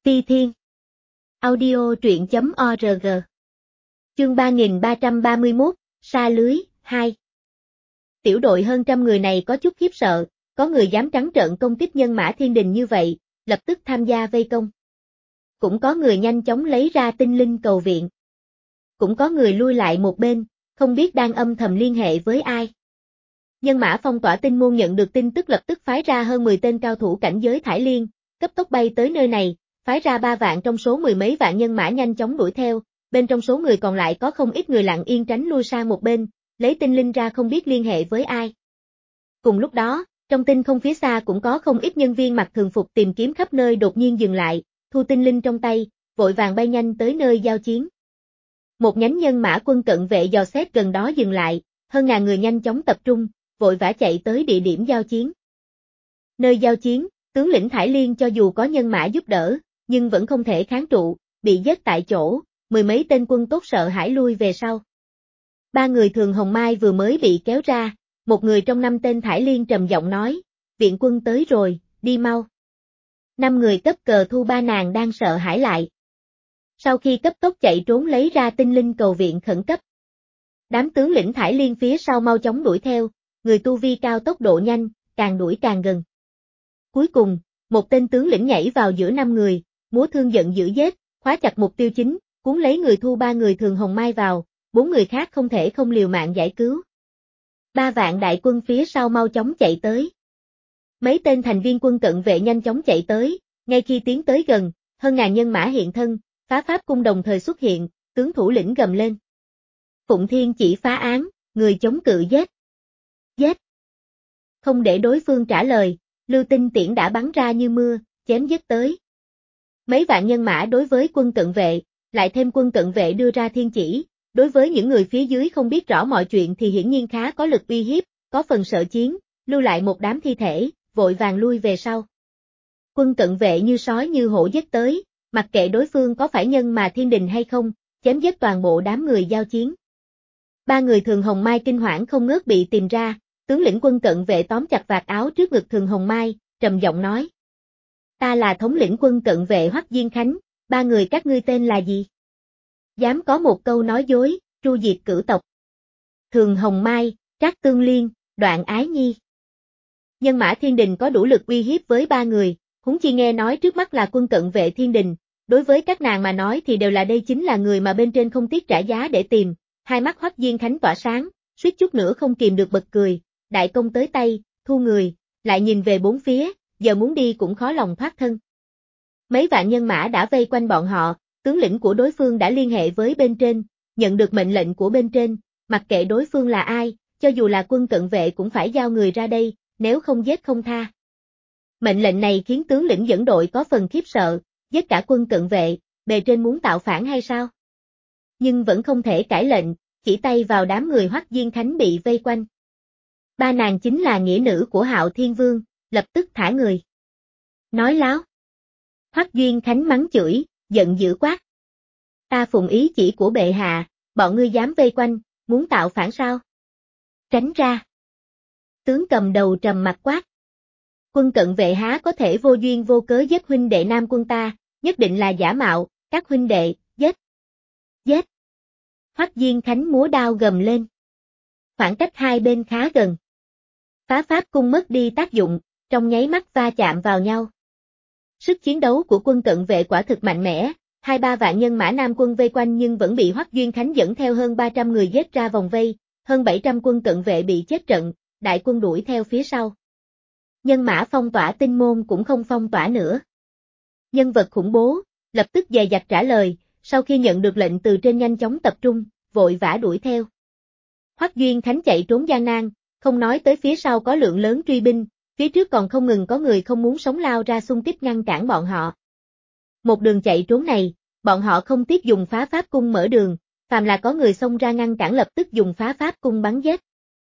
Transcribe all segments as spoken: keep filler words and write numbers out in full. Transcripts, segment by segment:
Ti Thiên. Audio truyện chấm org. Chương ba nghìn ba trăm ba mươi mốt, Sa lưới, hai. Tiểu đội hơn trăm người này có chút khiếp sợ, có người dám trắng trợn công kích nhân mã thiên đình như vậy, lập tức tham gia vây công. Cũng có người nhanh chóng lấy ra tinh linh cầu viện. Cũng có người lui lại một bên, không biết đang âm thầm liên hệ với ai. Nhân mã phong tỏa tinh môn nhận được tin tức lập tức phái ra hơn mười tên cao thủ cảnh giới Thải Liên, cấp tốc bay tới nơi này, phái ra ba vạn trong số mười mấy vạn nhân mã nhanh chóng đuổi theo, bên trong số người còn lại có không ít người lặng yên tránh lui sang một bên, lấy tinh linh ra không biết liên hệ với ai. Cùng lúc đó, trong tinh không phía xa cũng có không ít nhân viên mặc thường phục tìm kiếm khắp nơi đột nhiên dừng lại, thu tinh linh trong tay, vội vàng bay nhanh tới nơi giao chiến. Một nhánh nhân mã quân cận vệ dò xét gần đó dừng lại, hơn ngàn người nhanh chóng tập trung, vội vã chạy tới địa điểm giao chiến. Nơi giao chiến, tướng lĩnh Thải Liên cho dù có nhân mã giúp đỡ, nhưng vẫn không thể kháng trụ, bị giết tại chỗ, mười mấy tên quân tốt sợ hãi lui về sau. Ba người Thường Hồng Mai vừa mới bị kéo ra, một người trong năm tên Thải Liên trầm giọng nói, viện quân tới rồi, đi mau. Năm người cấp cờ thu ba nàng đang sợ hãi lại. Sau khi cấp tốc chạy trốn lấy ra tinh linh cầu viện khẩn cấp. Đám tướng lĩnh Thải Liên phía sau mau chóng đuổi theo, người tu vi cao tốc độ nhanh, càng đuổi càng gần. Cuối cùng, một tên tướng lĩnh nhảy vào giữa năm người, múa thương giận dữ giết, khóa chặt mục tiêu chính, cuốn lấy người thu ba người Thường Hồng Mai vào, bốn người khác không thể không liều mạng giải cứu. Ba vạn đại quân phía sau mau chóng chạy tới. Mấy tên thành viên quân cận vệ nhanh chóng chạy tới, ngay khi tiến tới gần, hơn ngàn nhân mã hiện thân, phá pháp cung đồng thời xuất hiện, tướng thủ lĩnh gầm lên. Phụng Thiên chỉ phá án, người chống cự giết. Giết. Không để đối phương trả lời, lưu tinh tiễn đã bắn ra như mưa, chém giết tới. Mấy vạn nhân mã đối với quân cận vệ, lại thêm quân cận vệ đưa ra thiên chỉ, đối với những người phía dưới không biết rõ mọi chuyện thì hiển nhiên khá có lực uy hiếp, có phần sợ chiến, lưu lại một đám thi thể, vội vàng lui về sau. Quân cận vệ như sói như hổ giết tới, mặc kệ đối phương có phải nhân mà thiên đình hay không, chém giết toàn bộ đám người giao chiến. Ba người Thường Hồng Mai kinh hoảng không ngớt bị tìm ra, tướng lĩnh quân cận vệ tóm chặt vạt áo trước ngực Thường Hồng Mai, trầm giọng nói. Ta là thống lĩnh quân cận vệ Hoắc Diên Khánh, ba người các ngươi tên là gì? Dám có một câu nói dối, tru diệt cửu tộc. Thường Hồng Mai, Trác Tương Liên, Đoạn Ái Nhi. Nhân mã thiên đình có đủ lực uy hiếp với ba người, huống chi nghe nói trước mắt là quân cận vệ thiên đình, đối với các nàng mà nói thì đều là đây chính là người mà bên trên không tiếc trả giá để tìm, hai mắt Hoắc Diên Khánh tỏa sáng, suýt chút nữa không kìm được bật cười, đại công tới tay, thu người, lại nhìn về bốn phía, giờ muốn đi cũng khó lòng thoát thân. Mấy vạn nhân mã đã vây quanh bọn họ, tướng lĩnh của đối phương đã liên hệ với bên trên, nhận được mệnh lệnh của bên trên, mặc kệ đối phương là ai, cho dù là quân cận vệ cũng phải giao người ra đây, nếu không giết không tha. Mệnh lệnh này khiến tướng lĩnh dẫn đội có phần khiếp sợ, giết cả quân cận vệ, bề trên muốn tạo phản hay sao? Nhưng vẫn không thể cãi lệnh, chỉ tay vào đám người Hoắc Diên Khánh bị vây quanh. Ba nàng chính là nghĩa nữ của Hạo Thiên Vương, lập tức thả người. Nói láo. Hoắc Diên Khánh mắng chửi, giận dữ quát. Ta phụng ý chỉ của bệ hạ, bọn ngươi dám vây quanh, muốn tạo phản sao? Tránh ra. Tướng cầm đầu trầm mặt quát. Quân cận vệ há có thể vô duyên vô cớ giết huynh đệ nam quân ta, nhất định là giả mạo, các huynh đệ, giết. Giết. Hoắc Diên Khánh múa đao gầm lên. Khoảng cách hai bên khá gần. Phá pháp cung mất đi tác dụng, trong nháy mắt va chạm vào nhau. Sức chiến đấu của quân cận vệ quả thực mạnh mẽ, hai ba vạn nhân mã nam quân vây quanh nhưng vẫn bị Hoắc Diên Khánh dẫn theo hơn ba trăm người giết ra vòng vây, hơn bảy trăm quân cận vệ bị chết trận, đại quân đuổi theo phía sau. Nhân mã phong tỏa tinh môn cũng không phong tỏa nữa. Nhân vật khủng bố, lập tức dè dặt trả lời, sau khi nhận được lệnh từ trên nhanh chóng tập trung, vội vã đuổi theo. Hoắc Diên Khánh chạy trốn gian nan, không nói tới phía sau có lượng lớn truy binh, phía trước còn không ngừng có người không muốn sống lao ra xung kích ngăn cản bọn họ. Một đường chạy trốn này, bọn họ không tiếc dùng phá pháp cung mở đường, phàm là có người xông ra ngăn cản lập tức dùng phá pháp cung bắn giết.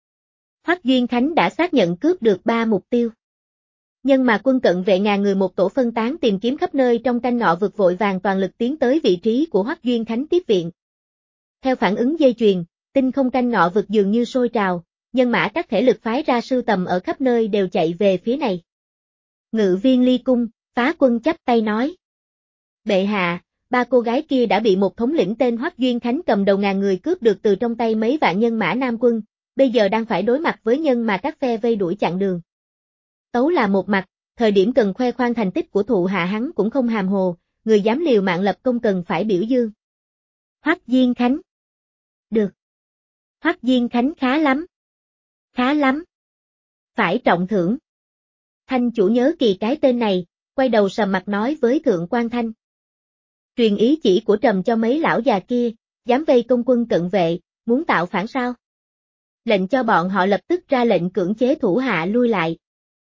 Hoắc Diên Khánh đã xác nhận cướp được ba mục tiêu. Nhưng mà quân cận vệ ngàn người một tổ phân tán tìm kiếm khắp nơi trong canh ngọ vực vội vàng toàn lực tiến tới vị trí của Hoắc Diên Khánh tiếp viện. Theo phản ứng dây chuyền, tinh không canh ngọ vực dường như sôi trào, nhân mã các thể lực phái ra sưu tầm ở khắp nơi đều chạy về phía này. Ngự viên Ly Cung, phá quân chắp tay nói. Bệ hạ, ba cô gái kia đã bị một thống lĩnh tên Hoắc Duyên Khánh cầm đầu ngàn người cướp được từ trong tay mấy vạn nhân mã Nam quân, bây giờ đang phải đối mặt với nhân mà các phe vây đuổi chặn đường. Tấu là một mặt, thời điểm cần khoe khoang thành tích của thụ hạ hắn cũng không hàm hồ, người dám liều mạng lập công cần phải biểu dương. Hoắc Duyên Khánh. Được. Hoắc Duyên Khánh khá lắm. Khá lắm. Phải trọng thưởng. Thanh chủ nhớ kỳ cái tên này, quay đầu sầm mặt nói với Thượng quan Thanh. Truyền ý chỉ của Trầm cho mấy lão già kia, dám vây công quân cận vệ, muốn tạo phản sao? Lệnh cho bọn họ lập tức ra lệnh cưỡng chế thủ hạ lui lại.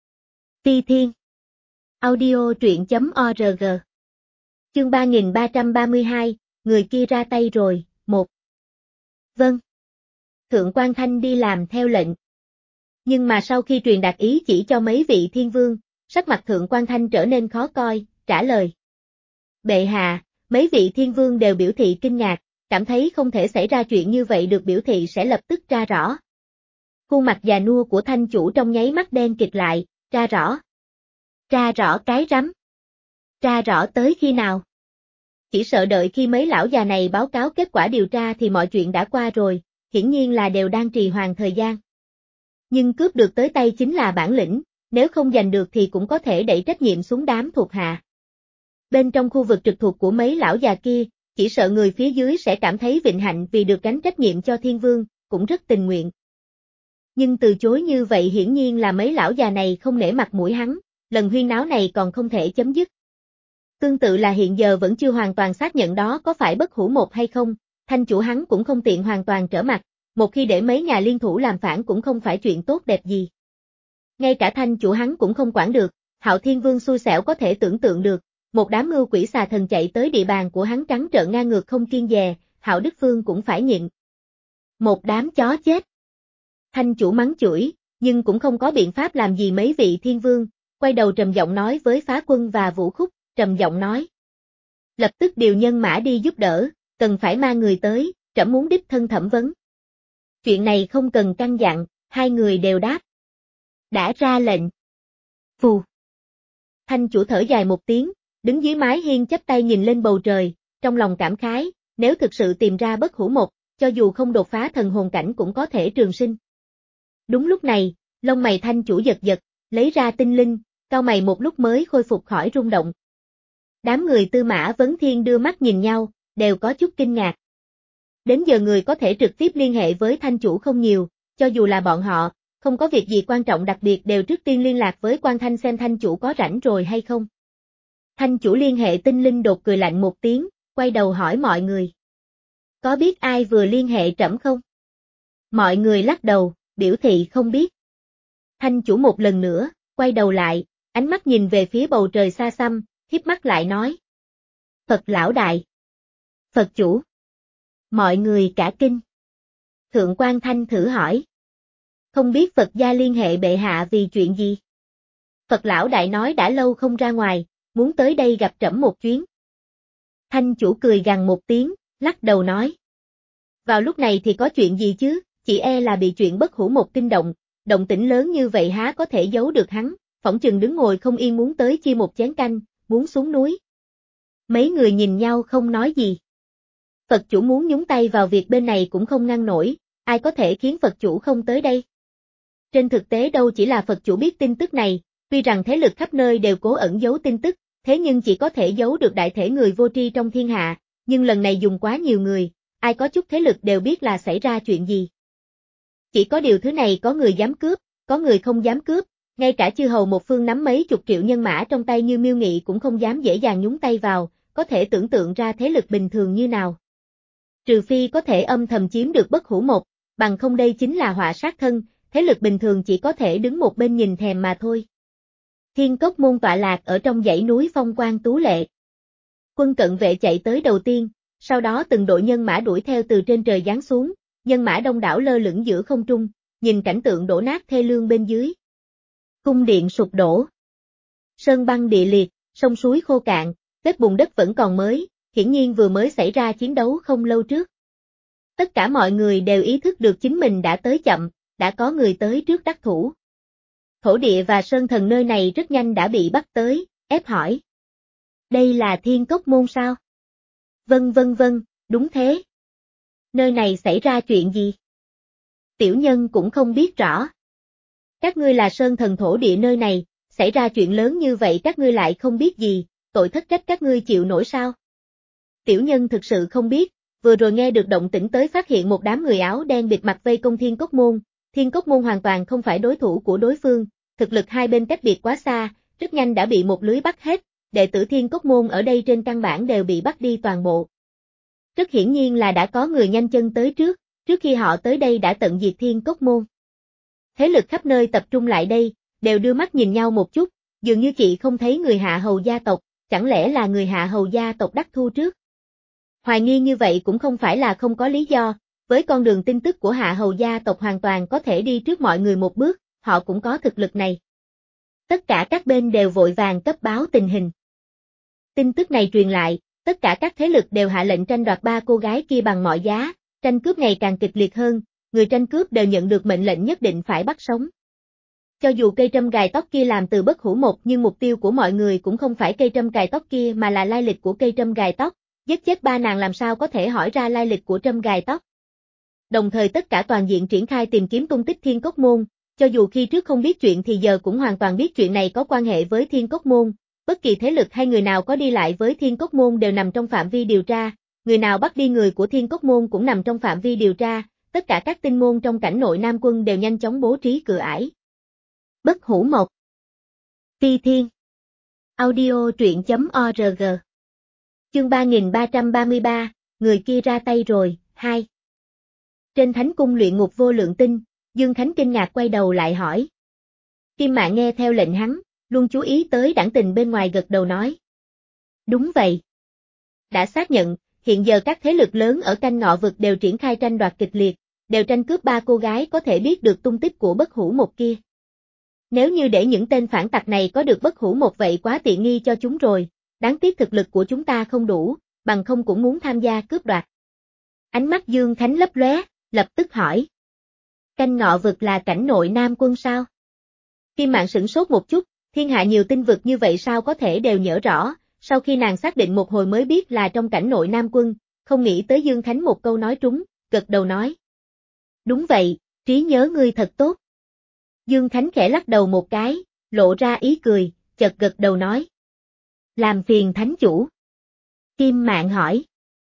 Phi Thiên. Audio truyện.org. Chương ba nghìn ba trăm ba mươi hai, người kia ra tay rồi, một. Vâng. Thượng quan Thanh đi làm theo lệnh. Nhưng mà sau khi truyền đạt ý chỉ cho mấy vị thiên vương, sắc mặt Thượng quan Thanh trở nên khó coi, trả lời. Bệ hạ, mấy vị thiên vương đều biểu thị kinh ngạc, cảm thấy không thể xảy ra chuyện như vậy được biểu thị sẽ lập tức tra rõ. Khuôn mặt già nua của Thanh chủ trong nháy mắt đen kịt lại, tra rõ. Tra rõ cái rắm. Tra rõ tới khi nào? Chỉ sợ đợi khi mấy lão già này báo cáo kết quả điều tra thì mọi chuyện đã qua rồi, hiển nhiên là đều đang trì hoãn thời gian. Nhưng cướp được tới tay chính là bản lĩnh, nếu không giành được thì cũng có thể đẩy trách nhiệm xuống đám thuộc hạ. Bên trong khu vực trực thuộc của mấy lão già kia, chỉ sợ người phía dưới sẽ cảm thấy vinh hạnh vì được gánh trách nhiệm cho thiên vương, cũng rất tình nguyện. Nhưng từ chối như vậy hiển nhiên là mấy lão già này không nể mặt mũi hắn, lần huyên náo này còn không thể chấm dứt. Tương tự là hiện giờ vẫn chưa hoàn toàn xác nhận đó có phải bất hủ một hay không, Thanh chủ hắn cũng không tiện hoàn toàn trở mặt, một khi để mấy nhà liên thủ làm phản cũng không phải chuyện tốt đẹp gì. Ngay cả Thanh chủ hắn cũng không quản được, Hạo Thiên Vương xui xẻo có thể tưởng tượng được, một đám mưu quỷ xà thần chạy tới địa bàn của hắn trắng trợn ngang ngược không kiêng dè, Hạo Đức Phương cũng phải nhịn. Một đám chó chết. Thanh chủ mắng chửi, nhưng cũng không có biện pháp làm gì mấy vị thiên vương, quay đầu trầm giọng nói với Phá Quân và Vũ Khúc, trầm giọng nói. Lập tức điều nhân mã đi giúp đỡ, cần phải mang người tới, trẫm muốn đích thân thẩm vấn. Chuyện này không cần căn dặn, hai người đều đáp. Đã ra lệnh. Phù. Thanh chủ thở dài một tiếng, đứng dưới mái hiên chắp tay nhìn lên bầu trời, trong lòng cảm khái, nếu thực sự tìm ra bất hủ một, cho dù không đột phá thần hồn cảnh cũng có thể trường sinh. Đúng lúc này, lông mày Thanh chủ giật giật, lấy ra tinh linh, cau mày một lúc mới khôi phục khỏi rung động. Đám người Tư Mã Vấn Thiên đưa mắt nhìn nhau, đều có chút kinh ngạc. Đến giờ người có thể trực tiếp liên hệ với Thanh chủ không nhiều, cho dù là bọn họ, không có việc gì quan trọng đặc biệt đều trước tiên liên lạc với Quan Thanh xem Thanh chủ có rảnh rồi hay không. Thanh chủ liên hệ tinh linh đột cười lạnh một tiếng, quay đầu hỏi mọi người. Có biết ai vừa liên hệ trẫm không? Mọi người lắc đầu, biểu thị không biết. Thanh chủ một lần nữa, quay đầu lại, ánh mắt nhìn về phía bầu trời xa xăm, híp mắt lại nói. Phật lão đại. Phật chủ. Mọi người cả kinh. Thượng quan Thanh thử hỏi. Không biết Phật gia liên hệ bệ hạ vì chuyện gì? Phật lão đại nói đã lâu không ra ngoài, muốn tới đây gặp trẫm một chuyến. Thanh chủ cười gằn một tiếng, lắc đầu nói. Vào lúc này thì có chuyện gì chứ, chỉ e là bị chuyện bất hủ một kinh động, động tĩnh lớn như vậy há có thể giấu được hắn, phỏng chừng đứng ngồi không yên muốn tới chia một chén canh, muốn xuống núi. Mấy người nhìn nhau không nói gì. Phật chủ muốn nhúng tay vào việc bên này cũng không ngăn nổi, ai có thể khiến Phật chủ không tới đây. Trên thực tế đâu chỉ là Phật chủ biết tin tức này, tuy rằng thế lực khắp nơi đều cố ẩn giấu tin tức, thế nhưng chỉ có thể giấu được đại thể người vô tri trong thiên hạ, nhưng lần này dùng quá nhiều người, ai có chút thế lực đều biết là xảy ra chuyện gì. Chỉ có điều thứ này có người dám cướp, có người không dám cướp, ngay cả chư hầu một phương nắm mấy chục triệu nhân mã trong tay như Miêu Nghị cũng không dám dễ dàng nhúng tay vào, có thể tưởng tượng ra thế lực bình thường như nào. Trừ phi có thể âm thầm chiếm được bất hủ một, bằng không đây chính là họa sát thân, thế lực bình thường chỉ có thể đứng một bên nhìn thèm mà thôi. Thiên Cốc môn tọa lạc ở trong dãy núi phong quang tú lệ. Quân cận vệ chạy tới đầu tiên, sau đó từng đội nhân mã đuổi theo từ trên trời giáng xuống, nhân mã đông đảo lơ lửng giữa không trung, nhìn cảnh tượng đổ nát thê lương bên dưới. Cung điện sụp đổ. Sơn băng địa liệt, sông suối khô cạn, vết bùn đất vẫn còn mới, hiển nhiên vừa mới xảy ra chiến đấu không lâu trước. Tất cả mọi người đều ý thức được chính mình đã tới chậm, đã có người tới trước đắc thủ. Thổ địa và sơn thần nơi này rất nhanh đã bị bắt tới, ép hỏi. Đây là Thiên Cốc Môn sao? Vâng vâng vâng, đúng thế. Nơi này xảy ra chuyện gì? Tiểu nhân cũng không biết rõ. Các ngươi là sơn thần thổ địa nơi này, xảy ra chuyện lớn như vậy các ngươi lại không biết gì, tội thất trách các ngươi chịu nổi sao? Tiểu nhân thực sự không biết, vừa rồi nghe được động tĩnh tới phát hiện một đám người áo đen bịt mặt vây công Thiên Cốc Môn, Thiên Cốc Môn hoàn toàn không phải đối thủ của đối phương, thực lực hai bên cách biệt quá xa, rất nhanh đã bị một lưới bắt hết, đệ tử Thiên Cốc Môn ở đây trên căn bản đều bị bắt đi toàn bộ. Rất hiển nhiên là đã có người nhanh chân tới trước, trước khi họ tới đây đã tận diệt Thiên Cốc Môn. Thế lực khắp nơi tập trung lại đây, đều đưa mắt nhìn nhau một chút, dường như chị không thấy người Hạ Hầu gia tộc, chẳng lẽ là người Hạ Hầu gia tộc đắc thu trước? Hoài nghi như vậy cũng không phải là không có lý do, với con đường tin tức của Hạ Hầu gia tộc hoàn toàn có thể đi trước mọi người một bước, họ cũng có thực lực này. Tất cả các bên đều vội vàng cấp báo tình hình. Tin tức này truyền lại, tất cả các thế lực đều hạ lệnh tranh đoạt ba cô gái kia bằng mọi giá, tranh cướp ngày càng kịch liệt hơn, người tranh cướp đều nhận được mệnh lệnh nhất định phải bắt sống. Cho dù cây trâm gài tóc kia làm từ bất hủ một nhưng mục tiêu của mọi người cũng không phải cây trâm gài tóc kia mà là lai lịch của cây trâm gài tóc, giết chết ba nàng làm sao có thể hỏi ra lai lịch của trâm gài tóc. Đồng thời tất cả toàn diện triển khai tìm kiếm tung tích Thiên Cốc Môn, cho dù khi trước không biết chuyện thì giờ cũng hoàn toàn biết chuyện này có quan hệ với Thiên Cốc Môn, bất kỳ thế lực hay người nào có đi lại với Thiên Cốc Môn đều nằm trong phạm vi điều tra, người nào bắt đi người của Thiên Cốc Môn cũng nằm trong phạm vi điều tra, tất cả các tinh môn trong cảnh nội Nam Quân đều nhanh chóng bố trí cửa ải. Bất hủ một Phi Thiên Audio truyện chấm org Chương ba nghìn ba trăm ba mươi ba, người kia ra tay rồi, hai Trên thánh cung luyện ngục vô lượng tinh, Dương Khánh kinh ngạc quay đầu lại hỏi. Kim Mạn nghe theo lệnh hắn, luôn chú ý tới đảng tình bên ngoài gật đầu nói. Đúng vậy. Đã xác nhận, hiện giờ các thế lực lớn ở canh ngọ vực đều triển khai tranh đoạt kịch liệt, đều tranh cướp ba cô gái có thể biết được tung tích của bất hủ một kia. Nếu như để những tên phản tặc này có được bất hủ một vậy quá tiện nghi cho chúng rồi, đáng tiếc thực lực của chúng ta không đủ, bằng không cũng muốn tham gia cướp đoạt. Ánh mắt Dương Khánh lấp lóe, lập tức hỏi. Canh ngọ vực là cảnh nội Nam Quân sao? Kim Mạn sửng sốt một chút, thiên hạ nhiều tinh vực như vậy sao có thể đều nhớ rõ, sau khi nàng xác định một hồi mới biết là trong cảnh nội Nam Quân, không nghĩ tới Dương Khánh một câu nói trúng, gật đầu nói. Đúng vậy, trí nhớ ngươi thật tốt. Dương Khánh khẽ lắc đầu một cái, lộ ra ý cười, chợt gật đầu nói. Làm phiền thánh chủ. Kim Mạn hỏi.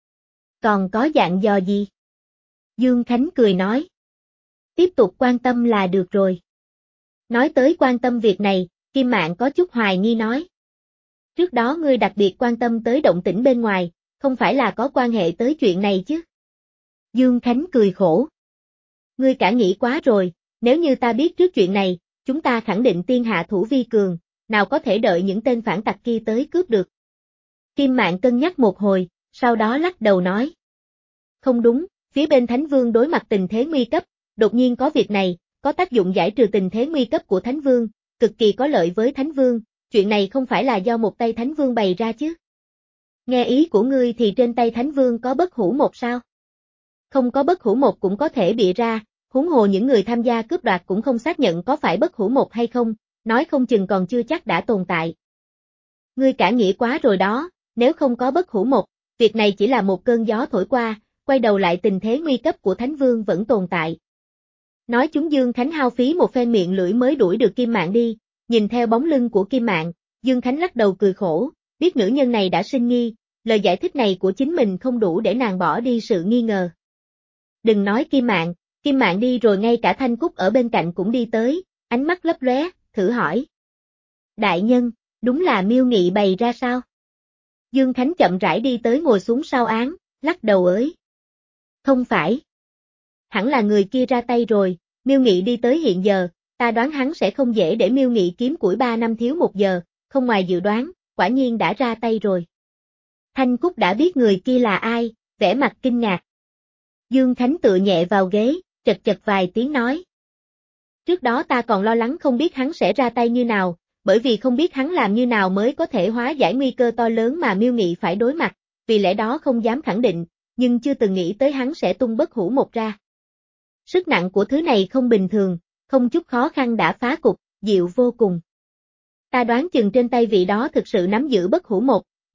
Còn có dặn dò gì? Dương Khánh cười nói. Tiếp tục quan tâm là được rồi. Nói tới quan tâm việc này, Kim Mạn có chút hoài nghi nói. Trước đó ngươi đặc biệt quan tâm tới động tĩnh bên ngoài, không phải là có quan hệ tới chuyện này chứ? Dương Khánh cười khổ. Ngươi cả nghĩ quá rồi, nếu như ta biết trước chuyện này, chúng ta khẳng định tiên hạ thủ vi cường, nào có thể đợi những tên phản tặc kia tới cướp được. Kim Mạn cân nhắc một hồi, sau đó lắc đầu nói. Không đúng, phía bên Thánh Vương đối mặt tình thế nguy cấp, đột nhiên có việc này, có tác dụng giải trừ tình thế nguy cấp của Thánh Vương, cực kỳ có lợi với Thánh Vương, chuyện này không phải là do một tay Thánh Vương bày ra chứ. Nghe ý của ngươi thì trên tay Thánh Vương có bất hủ một sao? Không có bất hủ một cũng có thể bịa ra, huống hồ những người tham gia cướp đoạt cũng không xác nhận có phải bất hủ một hay không, nói không chừng còn chưa chắc đã tồn tại. Ngươi cả nghĩ quá rồi đó, nếu không có bất hủ một, việc này chỉ là một cơn gió thổi qua, quay đầu lại tình thế nguy cấp của Thánh Vương vẫn tồn tại. Nói chúng Dương Khánh hao phí một phen miệng lưỡi mới đuổi được Kim Mạn đi, nhìn theo bóng lưng của Kim Mạn, Dương Khánh lắc đầu cười khổ, biết nữ nhân này đã sinh nghi, lời giải thích này của chính mình không đủ để nàng bỏ đi sự nghi ngờ. Đừng nói Kim Mạn, Kim Mạn đi rồi ngay cả Thanh Cúc ở bên cạnh cũng đi tới, ánh mắt lấp lóe, thử hỏi. Đại nhân, đúng là Miêu Nghị bày ra sao? Dương Khánh chậm rãi đi tới ngồi xuống sau án, lắc đầu ới. Không phải. Hẳn là người kia ra tay rồi, Miêu Nghị đi tới hiện giờ, ta đoán hắn sẽ không dễ để Miêu Nghị kiếm củi ba năm thiếu một giờ, không ngoài dự đoán, quả nhiên đã ra tay rồi. Thanh Cúc đã biết người kia là ai, vẻ mặt kinh ngạc. Dương Khánh tựa nhẹ vào ghế, chật chật vài tiếng nói. Trước đó ta còn lo lắng không biết hắn sẽ ra tay như nào, bởi vì không biết hắn làm như nào mới có thể hóa giải nguy cơ to lớn mà Miêu Nghị phải đối mặt, vì lẽ đó không dám khẳng định, nhưng chưa từng nghĩ tới hắn sẽ tung bất hủ một ra. Sức nặng của thứ này không bình thường, không chút khó khăn đã phá cục, dịu vô cùng. Ta đoán chừng trên tay vị đó thực sự nắm giữ bất hủ một,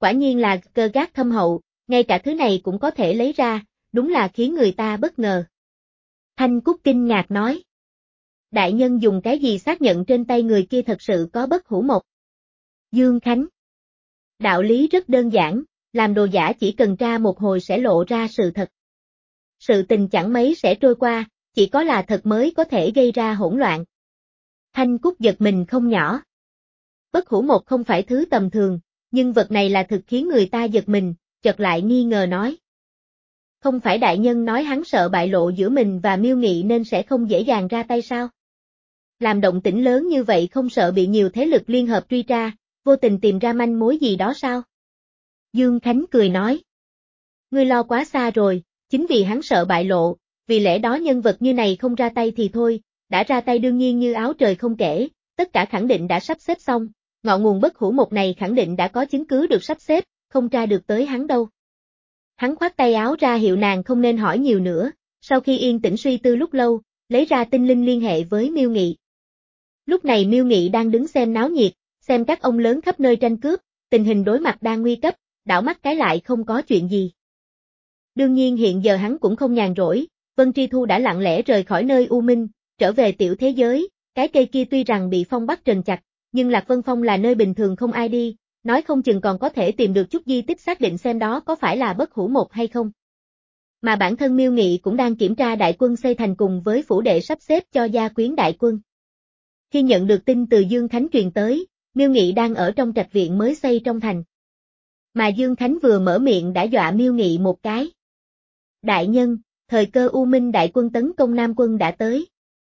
quả nhiên là cơ gác thâm hậu, ngay cả thứ này cũng có thể lấy ra, đúng là khiến người ta bất ngờ. Thanh Cúc kinh ngạc nói. Đại nhân dùng cái gì xác nhận trên tay người kia thật sự có bất hủ một? Dương Khánh. Đạo lý rất đơn giản, làm đồ giả chỉ cần tra một hồi sẽ lộ ra sự thật. Sự tình chẳng mấy sẽ trôi qua, chỉ có là thật mới có thể gây ra hỗn loạn. Thanh Cúc giật mình không nhỏ. Bất hủ một không phải thứ tầm thường, nhưng vật này là thực khiến người ta giật mình, chợt lại nghi ngờ nói. Không phải đại nhân nói hắn sợ bại lộ giữa mình và Miêu Nghị nên sẽ không dễ dàng ra tay sao? Làm động tĩnh lớn như vậy không sợ bị nhiều thế lực liên hợp truy tra, vô tình tìm ra manh mối gì đó sao? Dương Khánh cười nói. Ngươi lo quá xa rồi, chính vì hắn sợ bại lộ, vì lẽ đó nhân vật như này không ra tay thì thôi, đã ra tay đương nhiên như áo trời không kể, tất cả khẳng định đã sắp xếp xong, ngọn nguồn bất hủ một này khẳng định đã có chứng cứ được sắp xếp, không tra được tới hắn đâu. Hắn khoát tay áo ra hiệu nàng không nên hỏi nhiều nữa, sau khi yên tĩnh suy tư lúc lâu, lấy ra tinh linh liên hệ với Miêu Nghị. Lúc này Miêu Nghị đang đứng xem náo nhiệt, xem các ông lớn khắp nơi tranh cướp, tình hình đối mặt đang nguy cấp, đảo mắt cái lại không có chuyện gì. Đương nhiên hiện giờ hắn cũng không nhàn rỗi, Vân Tri Thu đã lặng lẽ rời khỏi nơi u minh, trở về tiểu thế giới, cái cây kia tuy rằng bị phong bắt trần chặt, nhưng Lạc Vân Phong là nơi bình thường không ai đi, nói không chừng còn có thể tìm được chút di tích xác định xem đó có phải là bất hủ một hay không. Mà bản thân Miêu Nghị cũng đang kiểm tra đại quân xây thành cùng với phủ đệ sắp xếp cho gia quyến đại quân. Khi nhận được tin từ Dương Khánh truyền tới, Miêu Nghị đang ở trong trạch viện mới xây trong thành. Mà Dương Khánh vừa mở miệng đã dọa Miêu Nghị một cái. Đại nhân, thời cơ u minh đại quân tấn công Nam quân đã tới.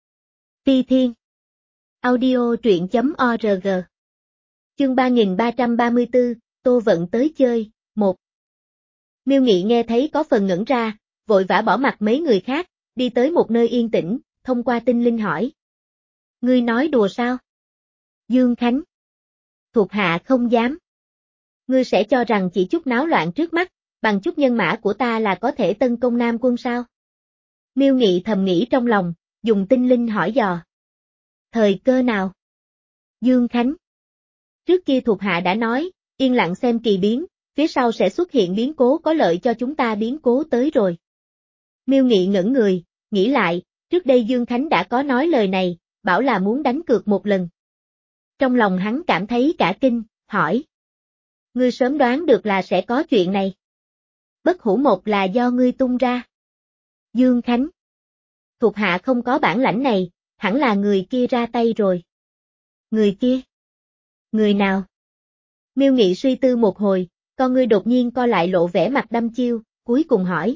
Phi Thiên. Audio truyện chấm org. Chương ba nghìn ba trăm ba mươi tư, Tô Vận tới chơi, một. Miêu Nghị nghe thấy có phần ngẩn ra, vội vã bỏ mặt mấy người khác, đi tới một nơi yên tĩnh, thông qua tinh linh hỏi. Ngươi nói đùa sao? Dương Khánh. Thuộc hạ không dám. Ngươi sẽ cho rằng chỉ chút náo loạn trước mắt, bằng chút nhân mã của ta là có thể tấn công Nam quân sao? Miêu Nghị thầm nghĩ trong lòng, dùng tinh linh hỏi dò. Thời cơ nào? Dương Khánh. Trước kia thuộc hạ đã nói, yên lặng xem kỳ biến, phía sau sẽ xuất hiện biến cố có lợi cho chúng ta biến cố tới rồi. Miêu Nghị ngẩn người, nghĩ lại, trước đây Dương Khánh đã có nói lời này, bảo là muốn đánh cược một lần. Trong lòng hắn cảm thấy cả kinh, hỏi. Ngươi sớm đoán được là sẽ có chuyện này. Bất hủ một là do ngươi tung ra. Dương Khánh. Thuộc hạ không có bản lãnh này, hẳn là người kia ra tay rồi. Người kia? Người nào? Miêu Nghị suy tư một hồi, con ngươi đột nhiên co lại lộ vẻ mặt đăm chiêu, cuối cùng hỏi.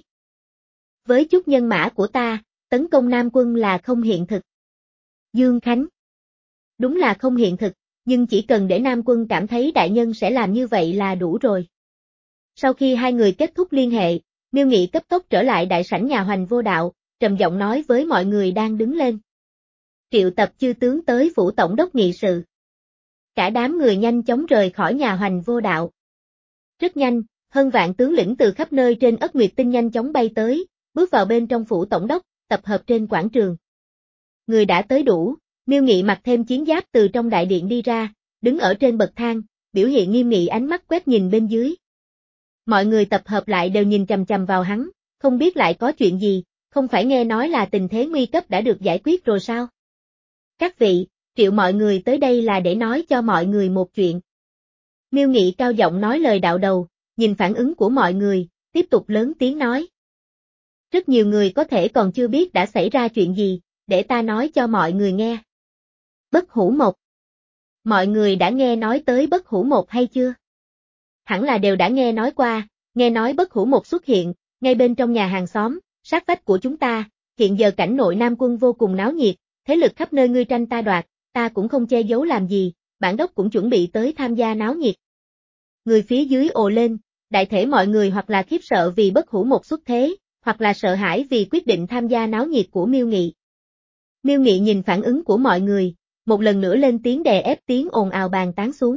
Với chút nhân mã của ta, tấn công Nam quân là không hiện thực. Dương Khánh. Đúng là không hiện thực, nhưng chỉ cần để Nam quân cảm thấy đại nhân sẽ làm như vậy là đủ rồi. Sau khi hai người kết thúc liên hệ, Miêu Nghị cấp tốc trở lại đại sảnh nhà Hoành Vô Đạo, trầm giọng nói với mọi người đang đứng lên. Triệu tập chư tướng tới phủ tổng đốc nghị sự. Cả đám người nhanh chóng rời khỏi nhà Hoành Vô Đạo. Rất nhanh, hơn vạn tướng lĩnh từ khắp nơi trên Ất Nguyệt Tinh nhanh chóng bay tới, bước vào bên trong phủ tổng đốc, tập hợp trên quảng trường. Người đã tới đủ, Miêu Nghị mặc thêm chiến giáp từ trong đại điện đi ra, đứng ở trên bậc thang, biểu hiện nghiêm nghị ánh mắt quét nhìn bên dưới. Mọi người tập hợp lại đều nhìn chằm chằm vào hắn, không biết lại có chuyện gì, không phải nghe nói là tình thế nguy cấp đã được giải quyết rồi sao? Các vị, triệu mọi người tới đây là để nói cho mọi người một chuyện. Miêu Nghị cao giọng nói lời đạo đầu, nhìn phản ứng của mọi người, tiếp tục lớn tiếng nói. Rất nhiều người có thể còn chưa biết đã xảy ra chuyện gì, để ta nói cho mọi người nghe. Bất hủ một. Mọi người đã nghe nói tới bất hủ một hay chưa? Hẳn là đều đã nghe nói qua, nghe nói bất hủ một xuất hiện, ngay bên trong nhà hàng xóm, sát vách của chúng ta, hiện giờ cảnh nội Nam quân vô cùng náo nhiệt, thế lực khắp nơi ngươi tranh ta đoạt, ta cũng không che giấu làm gì, bản đốc cũng chuẩn bị tới tham gia náo nhiệt. Người phía dưới ồ lên, đại thể mọi người hoặc là khiếp sợ vì bất hủ một xuất thế, hoặc là sợ hãi vì quyết định tham gia náo nhiệt của Miêu Nghị. Miêu Nghị nhìn phản ứng của mọi người, một lần nữa lên tiếng đè ép tiếng ồn ào bàn tán xuống.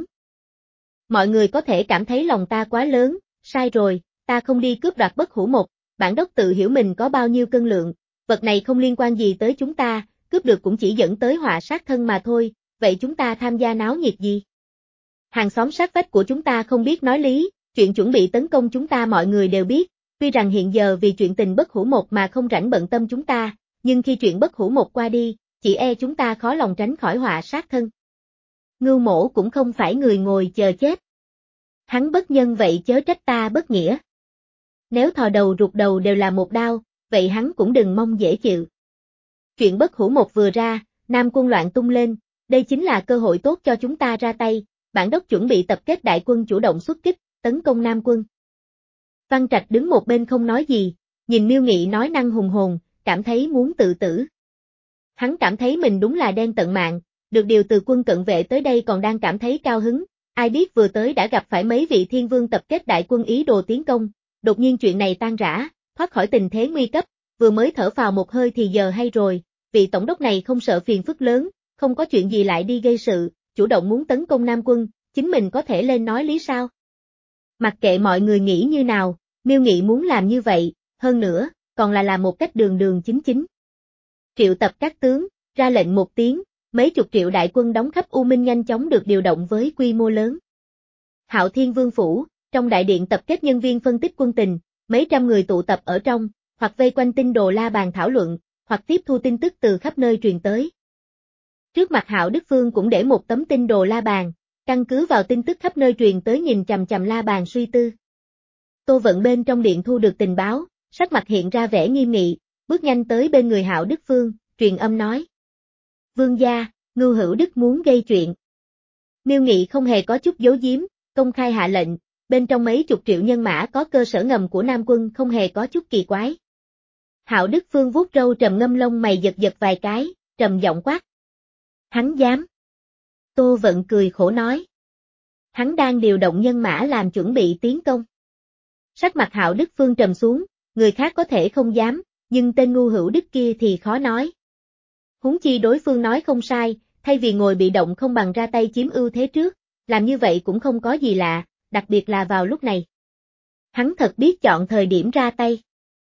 Mọi người có thể cảm thấy lòng ta quá lớn, sai rồi, ta không đi cướp đoạt bất hủ một, bản đốc tự hiểu mình có bao nhiêu cân lượng, vật này không liên quan gì tới chúng ta, cướp được cũng chỉ dẫn tới họa sát thân mà thôi, vậy chúng ta tham gia náo nhiệt gì? Hàng xóm sát vách của chúng ta không biết nói lý, chuyện chuẩn bị tấn công chúng ta mọi người đều biết, tuy rằng hiện giờ vì chuyện tình bất hủ một mà không rảnh bận tâm chúng ta, nhưng khi chuyện bất hủ một qua đi, chỉ e chúng ta khó lòng tránh khỏi họa sát thân. Ngưu Mỗ cũng không phải người ngồi chờ chết. Hắn bất nhân vậy chớ trách ta bất nghĩa. Nếu thò đầu rụt đầu đều là một đao, vậy hắn cũng đừng mong dễ chịu. Chuyện bất hủ một vừa ra, Nam quân loạn tung lên, đây chính là cơ hội tốt cho chúng ta ra tay, bản đốc chuẩn bị tập kết đại quân chủ động xuất kích, tấn công Nam quân. Văn Trạch đứng một bên không nói gì, nhìn Miêu Nghị nói năng hùng hồn, cảm thấy muốn tự tử. Hắn cảm thấy mình đúng là đen tận mạng, được điều từ quân cận vệ tới đây còn đang cảm thấy cao hứng, ai biết vừa tới đã gặp phải mấy vị thiên vương tập kết đại quân ý đồ tiến công, đột nhiên chuyện này tan rã, thoát khỏi tình thế nguy cấp, vừa mới thở phào một hơi thì giờ hay rồi, vị tổng đốc này không sợ phiền phức lớn, không có chuyện gì lại đi gây sự, chủ động muốn tấn công Nam quân, chính mình có thể lên nói lý sao? Mặc kệ mọi người nghĩ như nào, Miêu Nghị muốn làm như vậy, hơn nữa, còn là làm một cách đường đường chính chính. Triệu tập các tướng, ra lệnh một tiếng, mấy chục triệu đại quân đóng khắp U Minh nhanh chóng được điều động với quy mô lớn. Hạo Thiên Vương Phủ, trong đại điện tập kết nhân viên phân tích quân tình, mấy trăm người tụ tập ở trong, hoặc vây quanh tinh đồ la bàn thảo luận, hoặc tiếp thu tin tức từ khắp nơi truyền tới. Trước mặt Hạo Đức Phương cũng để một tấm tinh đồ la bàn, căn cứ vào tin tức khắp nơi truyền tới nhìn chằm chằm la bàn suy tư. Tô Vận bên trong điện thu được tình báo, sắc mặt hiện ra vẻ nghiêm nghị, bước nhanh tới bên người Hạo Đức Phương, truyền âm nói. Vương gia, Ngưu Hữu Đức muốn gây chuyện. Miêu Nghị không hề có chút giấu giếm, công khai hạ lệnh, bên trong mấy chục triệu nhân mã có cơ sở ngầm của Nam quân không hề có chút kỳ quái. Hạo Đức Phương vuốt râu trầm ngâm lông mày giật giật vài cái, trầm giọng quát. Hắn dám. Tô Vận cười khổ nói. Hắn đang điều động nhân mã làm chuẩn bị tiến công. Sắc mặt Hạo Đức Phương trầm xuống, người khác có thể không dám, nhưng tên Ngưu Hữu Đức kia thì khó nói. Huống chi đối phương nói không sai, thay vì ngồi bị động không bằng ra tay chiếm ưu thế trước, làm như vậy cũng không có gì lạ, đặc biệt là vào lúc này. Hắn thật biết chọn thời điểm ra tay.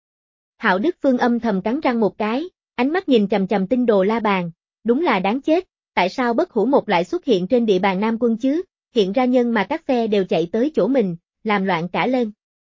Hạo Đức Phương âm thầm cắn răng một cái, ánh mắt nhìn chằm chằm tinh đồ la bàn, đúng là đáng chết, tại sao bất hủ một lại xuất hiện trên địa bàn Nam quân chứ, hiện ra nhân mà các phe đều chạy tới chỗ mình, làm loạn cả lên.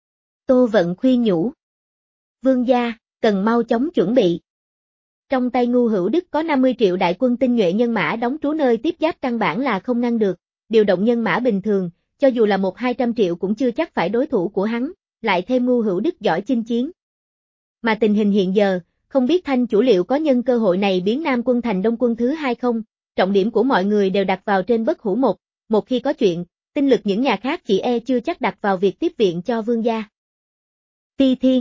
Tô Vận khuyên nhủ. Vương gia, cần mau chóng chuẩn bị. Trong tay Ngưu Hữu Đức có năm mươi triệu đại quân tinh nhuệ nhân mã đóng trú nơi tiếp giáp căn bản là không ngăn được, điều động nhân mã bình thường, cho dù là một hai trăm triệu cũng chưa chắc phải đối thủ của hắn, lại thêm Ngưu Hữu Đức giỏi chinh chiến. Mà tình hình hiện giờ, không biết Thanh chủ liệu có nhân cơ hội này biến Nam quân thành Đông quân thứ hai không, trọng điểm của mọi người đều đặt vào trên bất hủ một, một khi có chuyện, tinh lực những nhà khác chỉ e chưa chắc đặt vào việc tiếp viện cho vương gia. Ti Thiên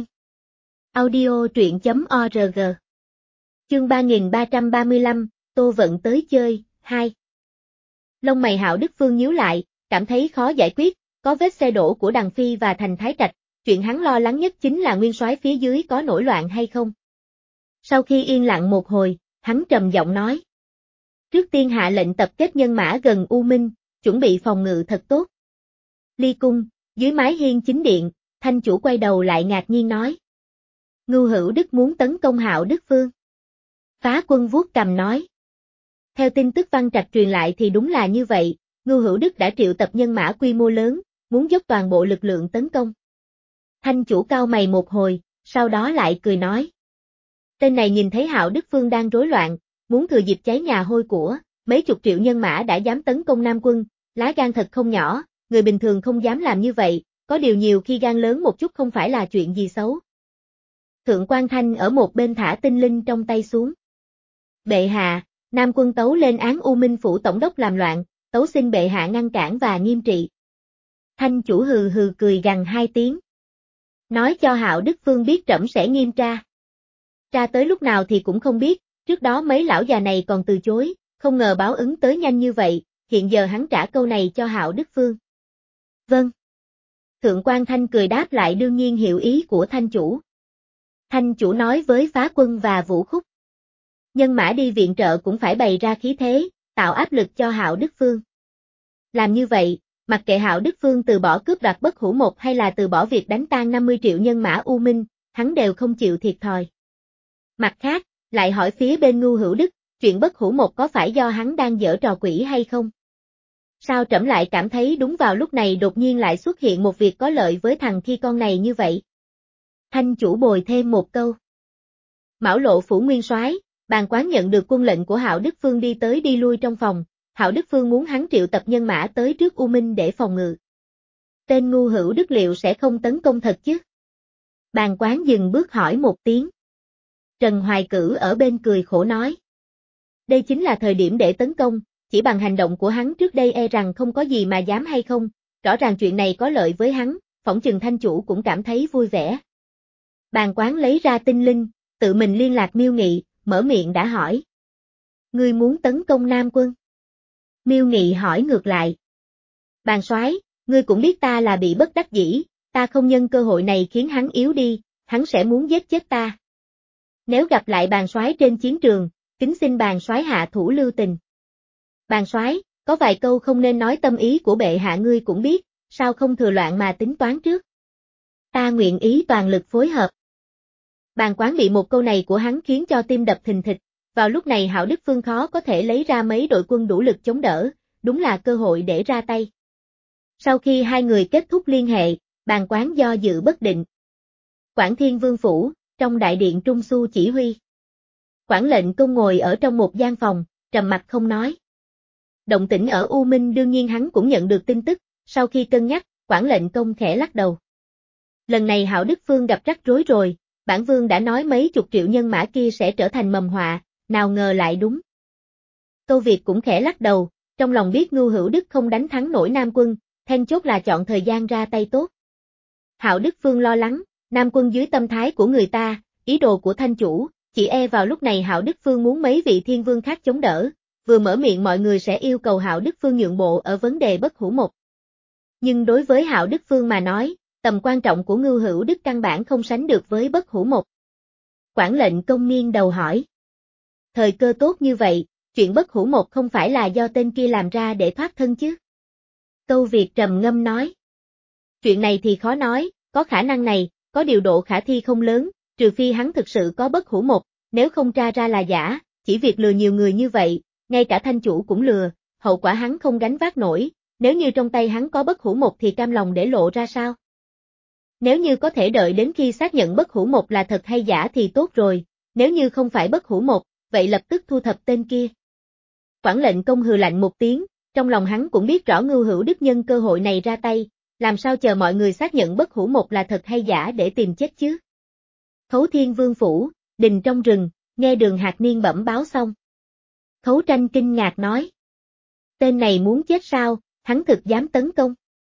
Audio truyện chấm org Chương ba nghìn ba trăm ba mươi lăm, Tô Vận tới chơi, hai. Lông mày Hạo Đức Phương nhíu lại, cảm thấy khó giải quyết, có vết xe đổ của Đằng Phi và Thành Thái Trạch, chuyện hắn lo lắng nhất chính là nguyên soái phía dưới có nổi loạn hay không. Sau khi yên lặng một hồi, hắn trầm giọng nói. Trước tiên hạ lệnh tập kết nhân mã gần U Minh, chuẩn bị phòng ngự thật tốt. Ly cung, dưới mái hiên chính điện, Thanh chủ quay đầu lại ngạc nhiên nói. Ngưu Hữu Đức muốn tấn công Hạo Đức Phương. Phá Quân vuốt cằm nói. Theo tin tức Văn Trạch truyền lại thì đúng là như vậy, Ngưu Hữu Đức đã triệu tập nhân mã quy mô lớn, muốn dốc toàn bộ lực lượng tấn công. Thanh chủ cau mày một hồi, sau đó lại cười nói. Tên này nhìn thấy Hạo Đức Phương đang rối loạn, muốn thừa dịp cháy nhà hôi của, mấy chục triệu nhân mã đã dám tấn công Nam quân, lá gan thật không nhỏ, người bình thường không dám làm như vậy, có điều nhiều khi gan lớn một chút không phải là chuyện gì xấu. Thượng quan Thanh ở một bên thả tinh linh trong tay xuống. Bệ hạ, Nam quân tấu lên án U Minh phủ tổng đốc làm loạn, tấu xin bệ hạ ngăn cản và nghiêm trị. Thanh chủ hừ hừ cười gằn hai tiếng. Nói cho Hạo Đức Phương biết trẫm sẽ nghiêm tra. Tra tới lúc nào thì cũng không biết, trước đó mấy lão già này còn từ chối, không ngờ báo ứng tới nhanh như vậy, hiện giờ hắn trả câu này cho Hạo Đức Phương. Vâng. Thượng quan Thanh cười đáp lại đương nhiên hiểu ý của Thanh chủ. Thanh chủ nói với Phá Quân và Vũ Khúc. Nhân mã đi viện trợ cũng phải bày ra khí thế, tạo áp lực cho Hạo Đức Phương. Làm như vậy, mặc kệ Hạo Đức Phương từ bỏ cướp đoạt bất hủ một hay là từ bỏ việc đánh tan năm mươi triệu nhân mã U Minh, hắn đều không chịu thiệt thòi. Mặt khác, lại hỏi phía bên Ngưu Hữu Đức, chuyện bất hủ một có phải do hắn đang giở trò quỷ hay không? Sao trẫm lại cảm thấy đúng vào lúc này đột nhiên lại xuất hiện một việc có lợi với thằng khi con này như vậy? Thanh chủ bồi thêm một câu. Mão Lộ phủ nguyên soái, Bàn Quán nhận được quân lệnh của Hạo Đức Phương đi tới đi lui trong phòng, Hạo Đức Phương muốn hắn triệu tập nhân mã tới trước U Minh để phòng ngự. Tên ngu hữu đức liệu sẽ không tấn công thật chứ? Bàn Quán dừng bước hỏi một tiếng. Trần Hoài Cử ở bên cười khổ nói. Đây chính là thời điểm để tấn công, chỉ bằng hành động của hắn trước đây e rằng không có gì mà dám hay không, rõ ràng chuyện này có lợi với hắn, phỏng chừng thanh chủ cũng cảm thấy vui vẻ. Bàn Quán lấy ra tinh linh, tự mình liên lạc Miêu Nghị, mở miệng đã hỏi. Ngươi muốn tấn công Nam Quân? Miêu Nghị hỏi ngược lại. Bàn soái, ngươi cũng biết ta là bị bất đắc dĩ, ta không nhân cơ hội này khiến hắn yếu đi, hắn sẽ muốn giết chết ta. Nếu gặp lại bàn soái trên chiến trường, kính xin bàn soái hạ thủ lưu tình. Bàn soái, có vài câu không nên nói, tâm ý của bệ hạ ngươi cũng biết, sao không thừa loạn mà tính toán trước. Ta nguyện ý toàn lực phối hợp. Bàn Quán bị một câu này của hắn khiến cho tim đập thình thịch, vào lúc này Hạo Đức Phương khó có thể lấy ra mấy đội quân đủ lực chống đỡ, đúng là cơ hội để ra tay. Sau khi hai người kết thúc liên hệ, Bàn Quán do dự bất định. Quảng Thiên Vương phủ, trong đại điện Trung Su chỉ huy. Quảng lệnh công ngồi ở trong một gian phòng, trầm mặc không nói. Động tĩnh ở U Minh đương nhiên hắn cũng nhận được tin tức, sau khi cân nhắc, Quảng lệnh công khẽ lắc đầu. Lần này Hạo Đức Phương gặp rắc rối rồi, bản vương đã nói mấy chục triệu nhân mã kia sẽ trở thành mầm họa, nào ngờ lại đúng. Câu Việt cũng khẽ lắc đầu, trong lòng biết Ngưu Hữu Đức không đánh thắng nổi Nam Quân, then chốt là chọn thời gian ra tay tốt. Hạo Đức Phương lo lắng, Nam Quân dưới tâm thái của người ta, ý đồ của thanh chủ, chỉ e vào lúc này Hạo Đức Phương muốn mấy vị thiên vương khác chống đỡ, vừa mở miệng mọi người sẽ yêu cầu Hạo Đức Phương nhượng bộ ở vấn đề bất hủ một. Nhưng đối với Hạo Đức Phương mà nói, tầm quan trọng của Ngưu Hữu Đức căn bản không sánh được với bất hủ một. Quảng lệnh công nghiêng đầu hỏi. Thời cơ tốt như vậy, chuyện bất hủ một không phải là do tên kia làm ra để thoát thân chứ? Câu Việt trầm ngâm nói. Chuyện này thì khó nói, có khả năng này, có điều độ khả thi không lớn, trừ phi hắn thực sự có bất hủ một, nếu không tra ra là giả, chỉ việc lừa nhiều người như vậy, ngay cả thanh chủ cũng lừa, hậu quả hắn không gánh vác nổi, nếu như trong tay hắn có bất hủ một thì cam lòng để lộ ra sao? Nếu như có thể đợi đến khi xác nhận bất hủ một là thật hay giả thì tốt rồi, nếu như không phải bất hủ một, vậy lập tức thu thập tên kia. Quảng lệnh công hừ lạnh một tiếng, trong lòng hắn cũng biết rõ Ngưu Hữu Đức nhân cơ hội này ra tay, làm sao chờ mọi người xác nhận bất hủ một là thật hay giả để tìm chết chứ. Khấu Thiên Vương phủ, đình trong rừng, nghe Đường Hạc Niên bẩm báo xong. Khấu Tranh kinh ngạc nói. Tên này muốn chết sao, hắn thực dám tấn công.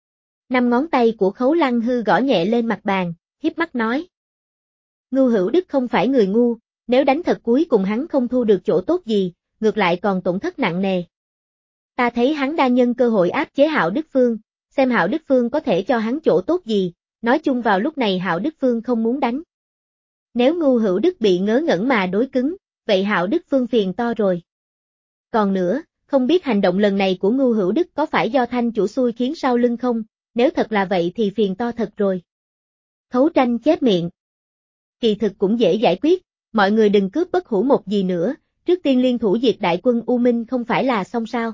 Năm ngón tay của Khấu Lăng Hư gõ nhẹ lên mặt bàn, hiếp mắt nói. Ngưu Hữu Đức không phải người ngu, nếu đánh thật cuối cùng hắn không thu được chỗ tốt gì, ngược lại còn tổn thất nặng nề. Ta thấy hắn đang nhân cơ hội áp chế Hạo Đức Phương, xem Hạo Đức Phương có thể cho hắn chỗ tốt gì, nói chung vào lúc này Hạo Đức Phương không muốn đánh. Nếu Ngưu Hữu Đức bị ngớ ngẩn mà đối cứng, vậy Hạo Đức Phương phiền to rồi. Còn nữa, không biết hành động lần này của Ngưu Hữu Đức có phải do thanh chủ xui khiến sau lưng không, nếu thật là vậy thì phiền to thật rồi. Khấu Tranh chép miệng. Kỳ thực cũng dễ giải quyết, mọi người đừng cướp bất hủ một gì nữa, trước tiên liên thủ diệt đại quân U Minh không phải là xong sao.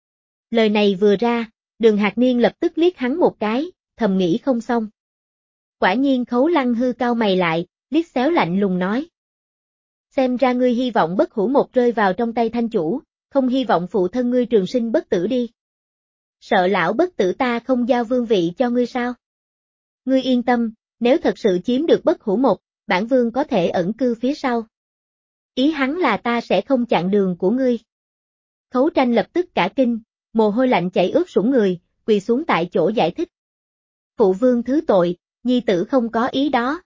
Lời này vừa ra, Đường Hạc Niên lập tức liếc hắn một cái, thầm nghĩ không xong. Quả nhiên Khấu Lăng Hư cao mày lại, liếc xéo lạnh lùng nói. Xem ra ngươi hy vọng bất hủ một rơi vào trong tay thanh chủ, không hy vọng phụ thân ngươi trường sinh bất tử đi. Sợ lão bất tử ta không giao vương vị cho ngươi sao? Ngươi yên tâm, nếu thật sự chiếm được bất hủ một, bản vương có thể ẩn cư phía sau. Ý hắn là ta sẽ không chặn đường của ngươi. Khấu Tranh lập tức cả kinh, mồ hôi lạnh chảy ướt sũng người, quỳ xuống tại chỗ giải thích. Phụ vương thứ tội, nhi tử không có ý đó.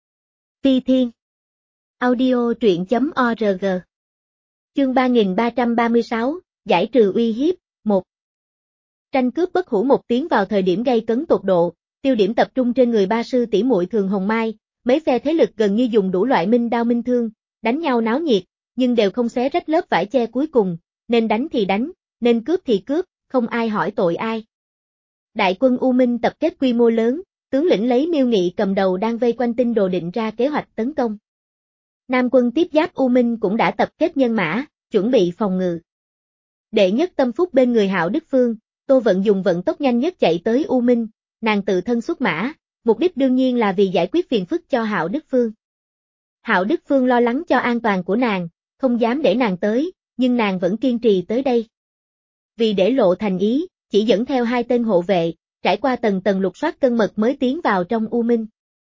Phi Thiên. Audio truyện chấm org. Chương ba nghìn ba trăm ba mươi sáu, giải trừ uy hiếp, một. Tranh cướp bất hủ một tiếng vào thời điểm gay cấn tột độ, tiêu điểm tập trung trên người ba sư tỷ muội Thường Hồng Mai, mấy phe thế lực gần như dùng đủ loại minh đao minh thương, đánh nhau náo nhiệt, nhưng đều không xé rách lớp vải che cuối cùng, nên đánh thì đánh, nên cướp thì cướp, không ai hỏi tội ai. Đại quân U Minh tập kết quy mô lớn, tướng lĩnh lấy Miêu Nghị cầm đầu đang vây quanh tinh đồ định ra kế hoạch tấn công. Nam quân tiếp giáp U Minh cũng đã tập kết nhân mã, chuẩn bị phòng ngự. Đệ nhất tâm phúc bên người Hạo Đức Phương, Tô Vận dùng vận tốc nhanh nhất chạy tới U Minh, nàng tự thân xuất mã, mục đích đương nhiên là vì giải quyết phiền phức cho Hạo Đức Phương. Hạo Đức Phương lo lắng cho an toàn của nàng, không dám để nàng tới, nhưng nàng vẫn kiên trì tới đây. Vì để lộ thành ý, chỉ dẫn theo hai tên hộ vệ, trải qua tầng tầng lục soát cân mật mới tiến vào trong U Minh.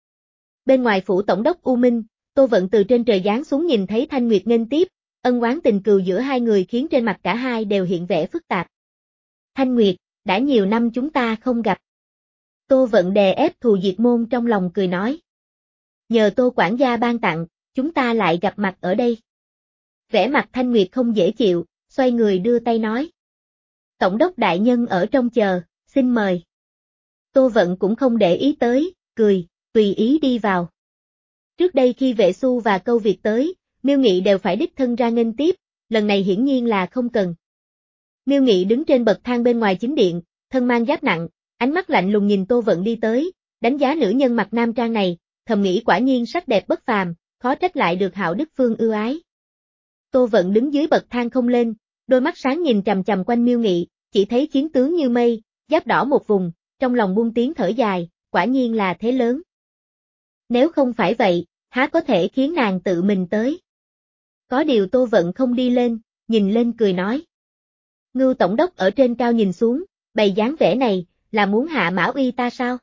Bên ngoài phủ tổng đốc U Minh, Tô Vận từ trên trời giáng xuống nhìn thấy Thanh Nguyệt nghênh tiếp, ân oán tình cừu giữa hai người khiến trên mặt cả hai đều hiện vẻ phức tạp. Thanh Nguyệt, đã nhiều năm chúng ta không gặp. Tô Vận đè ép thù diệt môn trong lòng cười nói. Nhờ Tô quản gia ban tặng, chúng ta lại gặp mặt ở đây. Vẻ mặt Thanh Nguyệt không dễ chịu, xoay người đưa tay nói. Tổng đốc đại nhân ở trong chờ, xin mời. Tô Vận cũng không để ý tới, cười, tùy ý đi vào. Trước đây khi Vệ Xu và Câu Việt tới, Miêu Nghị đều phải đích thân ra nghênh tiếp, lần này hiển nhiên là không cần. Miêu Nghị đứng trên bậc thang bên ngoài chính điện, thân mang giáp nặng, ánh mắt lạnh lùng nhìn Tô Vận đi tới, đánh giá nữ nhân mặc nam trang này, thầm nghĩ quả nhiên sắc đẹp bất phàm, khó trách lại được Hạo Đức Phương ưu ái. Tô Vận đứng dưới bậc thang không lên, đôi mắt sáng nhìn chằm chằm quanh Miêu Nghị, chỉ thấy chiến tướng như mây, giáp đỏ một vùng, trong lòng buông tiếng thở dài, quả nhiên là thế lớn. Nếu không phải vậy, há có thể khiến nàng tự mình tới. Có điều Tô Vận không đi lên, nhìn lên cười nói. Ngưu tổng đốc ở trên cao nhìn xuống, bày dáng vẻ này, là muốn hạ mã uy ta sao?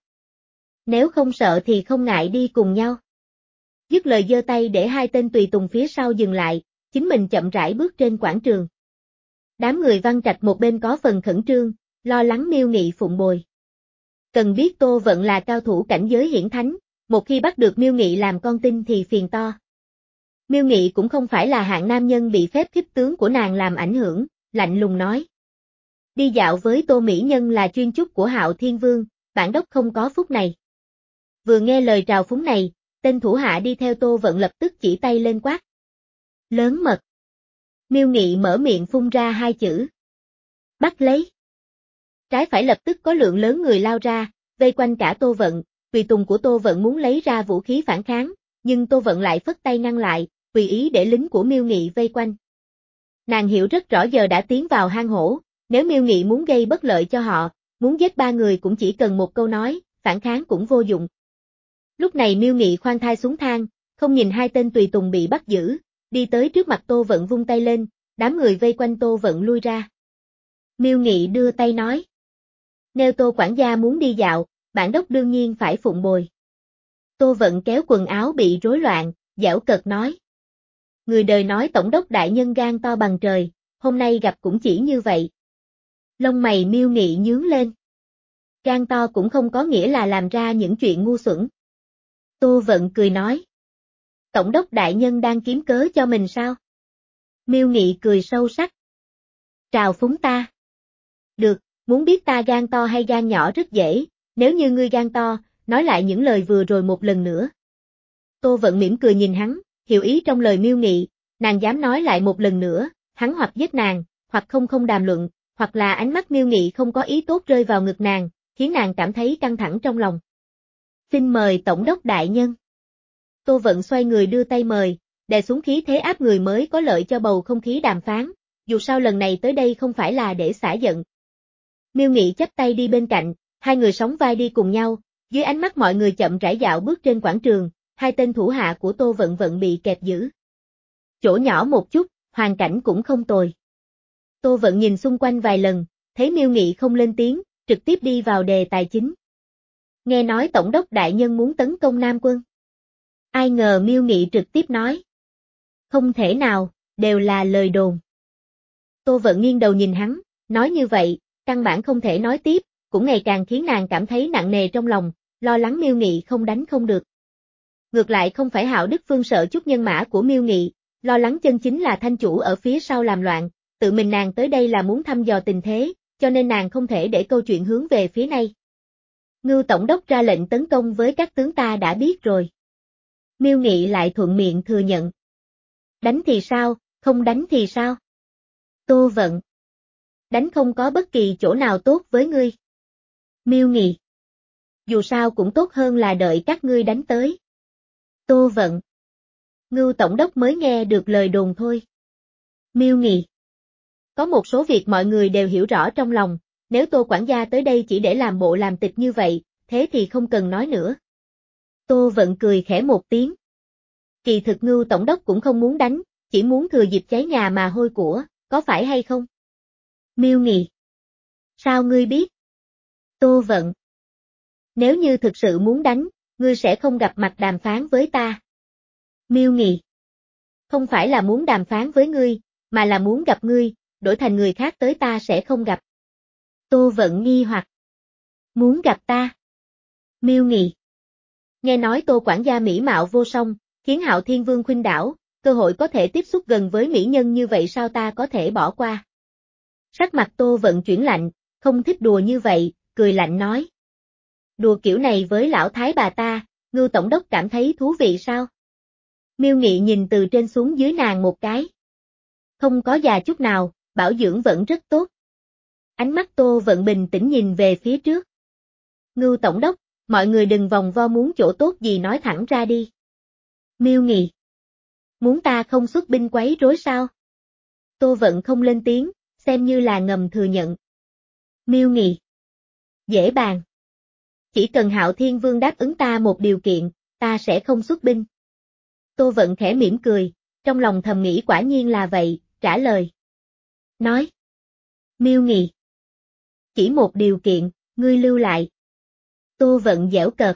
Nếu không sợ thì không ngại đi cùng nhau. Dứt lời giơ tay để hai tên tùy tùng phía sau dừng lại, chính mình chậm rãi bước trên quảng trường. Đám người Văn Trạch một bên có phần khẩn trương, lo lắng Miêu Nghị phụng bồi. Cần biết Tô Vận là cao thủ cảnh giới hiển thánh, một khi bắt được Miêu Nghị làm con tin thì phiền to. Miêu Nghị cũng không phải là hạng nam nhân bị phép khích tướng của nàng làm ảnh hưởng, lạnh lùng nói. Đi dạo với Tô Mỹ Nhân là chuyên chúc của Hạo Thiên Vương, bản đốc không có phúc này. Vừa nghe lời trào phúng này, tên thủ hạ đi theo Tô Vận lập tức chỉ tay lên quát. Lớn mật. Miêu Nghị mở miệng phun ra hai chữ. Bắt lấy. Trái phải lập tức có lượng lớn người lao ra, vây quanh cả Tô Vận, tùy tùng của Tô Vận muốn lấy ra vũ khí phản kháng, nhưng Tô Vận lại phất tay ngăn lại, tùy ý để lính của Miêu Nghị vây quanh. Nàng hiểu rất rõ giờ đã tiến vào hang hổ, nếu Miêu Nghị muốn gây bất lợi cho họ, muốn giết ba người cũng chỉ cần một câu nói, phản kháng cũng vô dụng. Lúc này Miêu Nghị khoan thai xuống thang, không nhìn hai tên tùy tùng bị bắt giữ, đi tới trước mặt Tô Vận vung tay lên, đám người vây quanh Tô Vận lui ra. Miêu Nghị đưa tay nói. Nếu Tô quản gia muốn đi dạo, bản đốc đương nhiên phải phụng bồi. Tô Vận kéo quần áo bị rối loạn, giễu cợt nói. Người đời nói tổng đốc đại nhân gan to bằng trời, hôm nay gặp cũng chỉ như vậy. Lông mày Miêu Nghị nhướng lên. Gan to cũng không có nghĩa là làm ra những chuyện ngu xuẩn. Tô Vận cười nói. Tổng đốc đại nhân đang kiếm cớ cho mình sao? Miêu Nghị cười sâu sắc. Trào phúng ta. Được, muốn biết ta gan to hay gan nhỏ rất dễ, nếu như ngươi gan to, nói lại những lời vừa rồi một lần nữa. Tô Vận mỉm cười nhìn hắn, hiểu ý trong lời Miêu Nghị, nàng dám nói lại một lần nữa, hắn hoặc giết nàng, hoặc không không đàm luận, hoặc là ánh mắt Miêu Nghị không có ý tốt rơi vào ngực nàng, khiến nàng cảm thấy căng thẳng trong lòng. Xin mời tổng đốc đại nhân. Tô Vận xoay người đưa tay mời, đè xuống khí thế áp người mới có lợi cho bầu không khí đàm phán, dù sao lần này tới đây không phải là để xả giận. Miêu Nghị chắp tay đi bên cạnh, hai người sóng vai đi cùng nhau, dưới ánh mắt mọi người chậm rãi dạo bước trên quảng trường, hai tên thủ hạ của Tô Vận Vận bị kẹp giữ. Chỗ nhỏ một chút, hoàn cảnh cũng không tồi. Tô Vận nhìn xung quanh vài lần, thấy Miêu Nghị không lên tiếng, trực tiếp đi vào đề tài chính. Nghe nói tổng đốc đại nhân muốn tấn công Nam quân. Ai ngờ Miêu Nghị trực tiếp nói. Không thể nào, đều là lời đồn. Tô Vận nghiêng đầu nhìn hắn, nói như vậy, căn bản không thể nói tiếp, cũng ngày càng khiến nàng cảm thấy nặng nề trong lòng, lo lắng Miêu Nghị không đánh không được. Ngược lại không phải Hạo Đức Phương sợ chút nhân mã của Miêu Nghị, lo lắng chân chính là thanh chủ ở phía sau làm loạn, tự mình nàng tới đây là muốn thăm dò tình thế, cho nên nàng không thể để câu chuyện hướng về phía này. Ngưu tổng đốc ra lệnh tấn công với các tướng ta đã biết rồi. Miêu Nghị lại thuận miệng thừa nhận. Đánh thì sao, không đánh thì sao? Tô Vận. Đánh không có bất kỳ chỗ nào tốt với ngươi. Miêu Nghị. Dù sao cũng tốt hơn là đợi các ngươi đánh tới. Tô Vận. Ngưu tổng đốc mới nghe được lời đồn thôi. Miêu Nghị. Có một số việc mọi người đều hiểu rõ trong lòng, nếu Tô quản gia tới đây chỉ để làm bộ làm tịch như vậy, thế thì không cần nói nữa. Tô Vận cười khẽ một tiếng. Kỳ thực Ngưu tổng đốc cũng không muốn đánh, chỉ muốn thừa dịp cháy nhà mà hôi của, có phải hay không? Miêu Nghị. Sao ngươi biết? Tô Vận. Nếu như thực sự muốn đánh, ngươi sẽ không gặp mặt đàm phán với ta. Miêu Nghị. Không phải là muốn đàm phán với ngươi, mà là muốn gặp ngươi, đổi thành người khác tới ta sẽ không gặp. Tô Vận nghi hoặc. Muốn gặp ta? Miêu Nghị. Nghe nói Tô quản gia mỹ mạo vô song, khiến Hạo Thiên Vương khuynh đảo, cơ hội có thể tiếp xúc gần với mỹ nhân như vậy sao ta có thể bỏ qua? Sắc mặt Tô Vận chuyển lạnh, không thích đùa như vậy, cười lạnh nói. Đùa kiểu này với lão thái bà ta, Ngưu tổng đốc cảm thấy thú vị sao? Miêu Nghị nhìn từ trên xuống dưới nàng một cái. Không có già chút nào, bảo dưỡng vẫn rất tốt. Ánh mắt Tô Vận bình tĩnh nhìn về phía trước. Ngưu tổng đốc, mọi người đừng vòng vo muốn chỗ tốt gì nói thẳng ra đi. Miêu Nghị. Muốn ta không xuất binh quấy rối sao? Tô Vận không lên tiếng, xem như là ngầm thừa nhận. Miêu Nghị. Dễ bàn. Chỉ cần Hạo Thiên Vương đáp ứng ta một điều kiện, ta sẽ không xuất binh. Tô Vận khẽ mỉm cười, trong lòng thầm nghĩ quả nhiên là vậy, trả lời. Nói. Miêu Nghị. Chỉ một điều kiện, ngươi lưu lại. Tô Vận giễu cợt.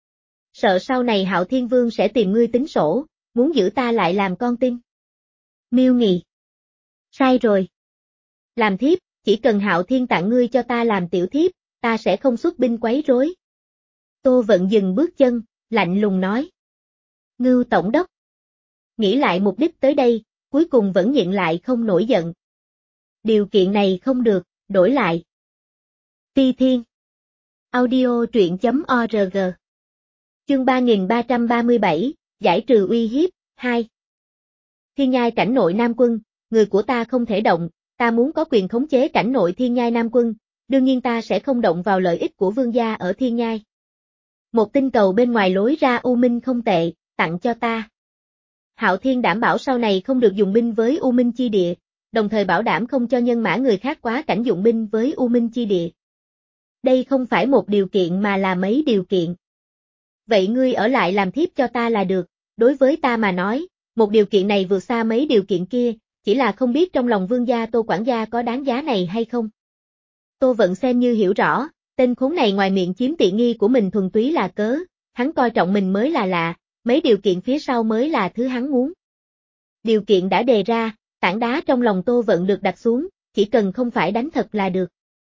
Sợ sau này Hạo Thiên Vương sẽ tìm ngươi tính sổ, muốn giữ ta lại làm con tin. Miêu Nghị. Sai rồi. Làm thiếp, chỉ cần Hạo Thiên tặng ngươi cho ta làm tiểu thiếp, ta sẽ không xuất binh quấy rối. Tô Vận dừng bước chân, lạnh lùng nói. Ngưu tổng đốc. Nghĩ lại mục đích tới đây, cuối cùng vẫn nhịn lại không nổi giận. Điều kiện này không được, đổi lại. Ti Thiên. Audio truyện chấm org. Chương ba nghìn ba trăm ba mươi bảy, giải trừ uy hiếp, hai. Thiên Nhai cảnh nội Nam Quân, người của ta không thể động, ta muốn có quyền khống chế cảnh nội Thiên Nhai Nam Quân, đương nhiên ta sẽ không động vào lợi ích của vương gia ở Thiên Nhai. Một tinh cầu bên ngoài lối ra U Minh không tệ, tặng cho ta. Hạo Thiên đảm bảo sau này không được dùng binh với U Minh chi địa, đồng thời bảo đảm không cho nhân mã người khác quá cảnh dụng binh với U Minh chi địa. Đây không phải một điều kiện mà là mấy điều kiện. Vậy ngươi ở lại làm thiếp cho ta là được, đối với ta mà nói, một điều kiện này vượt xa mấy điều kiện kia, chỉ là không biết trong lòng vương gia Tô quản gia có đáng giá này hay không. Tô Vận xem như hiểu rõ, tên khốn này ngoài miệng chiếm tiện nghi của mình thuần túy là cớ, hắn coi trọng mình mới là lạ, mấy điều kiện phía sau mới là thứ hắn muốn. Điều kiện đã đề ra, tảng đá trong lòng Tô Vận được đặt xuống, chỉ cần không phải đánh thật là được.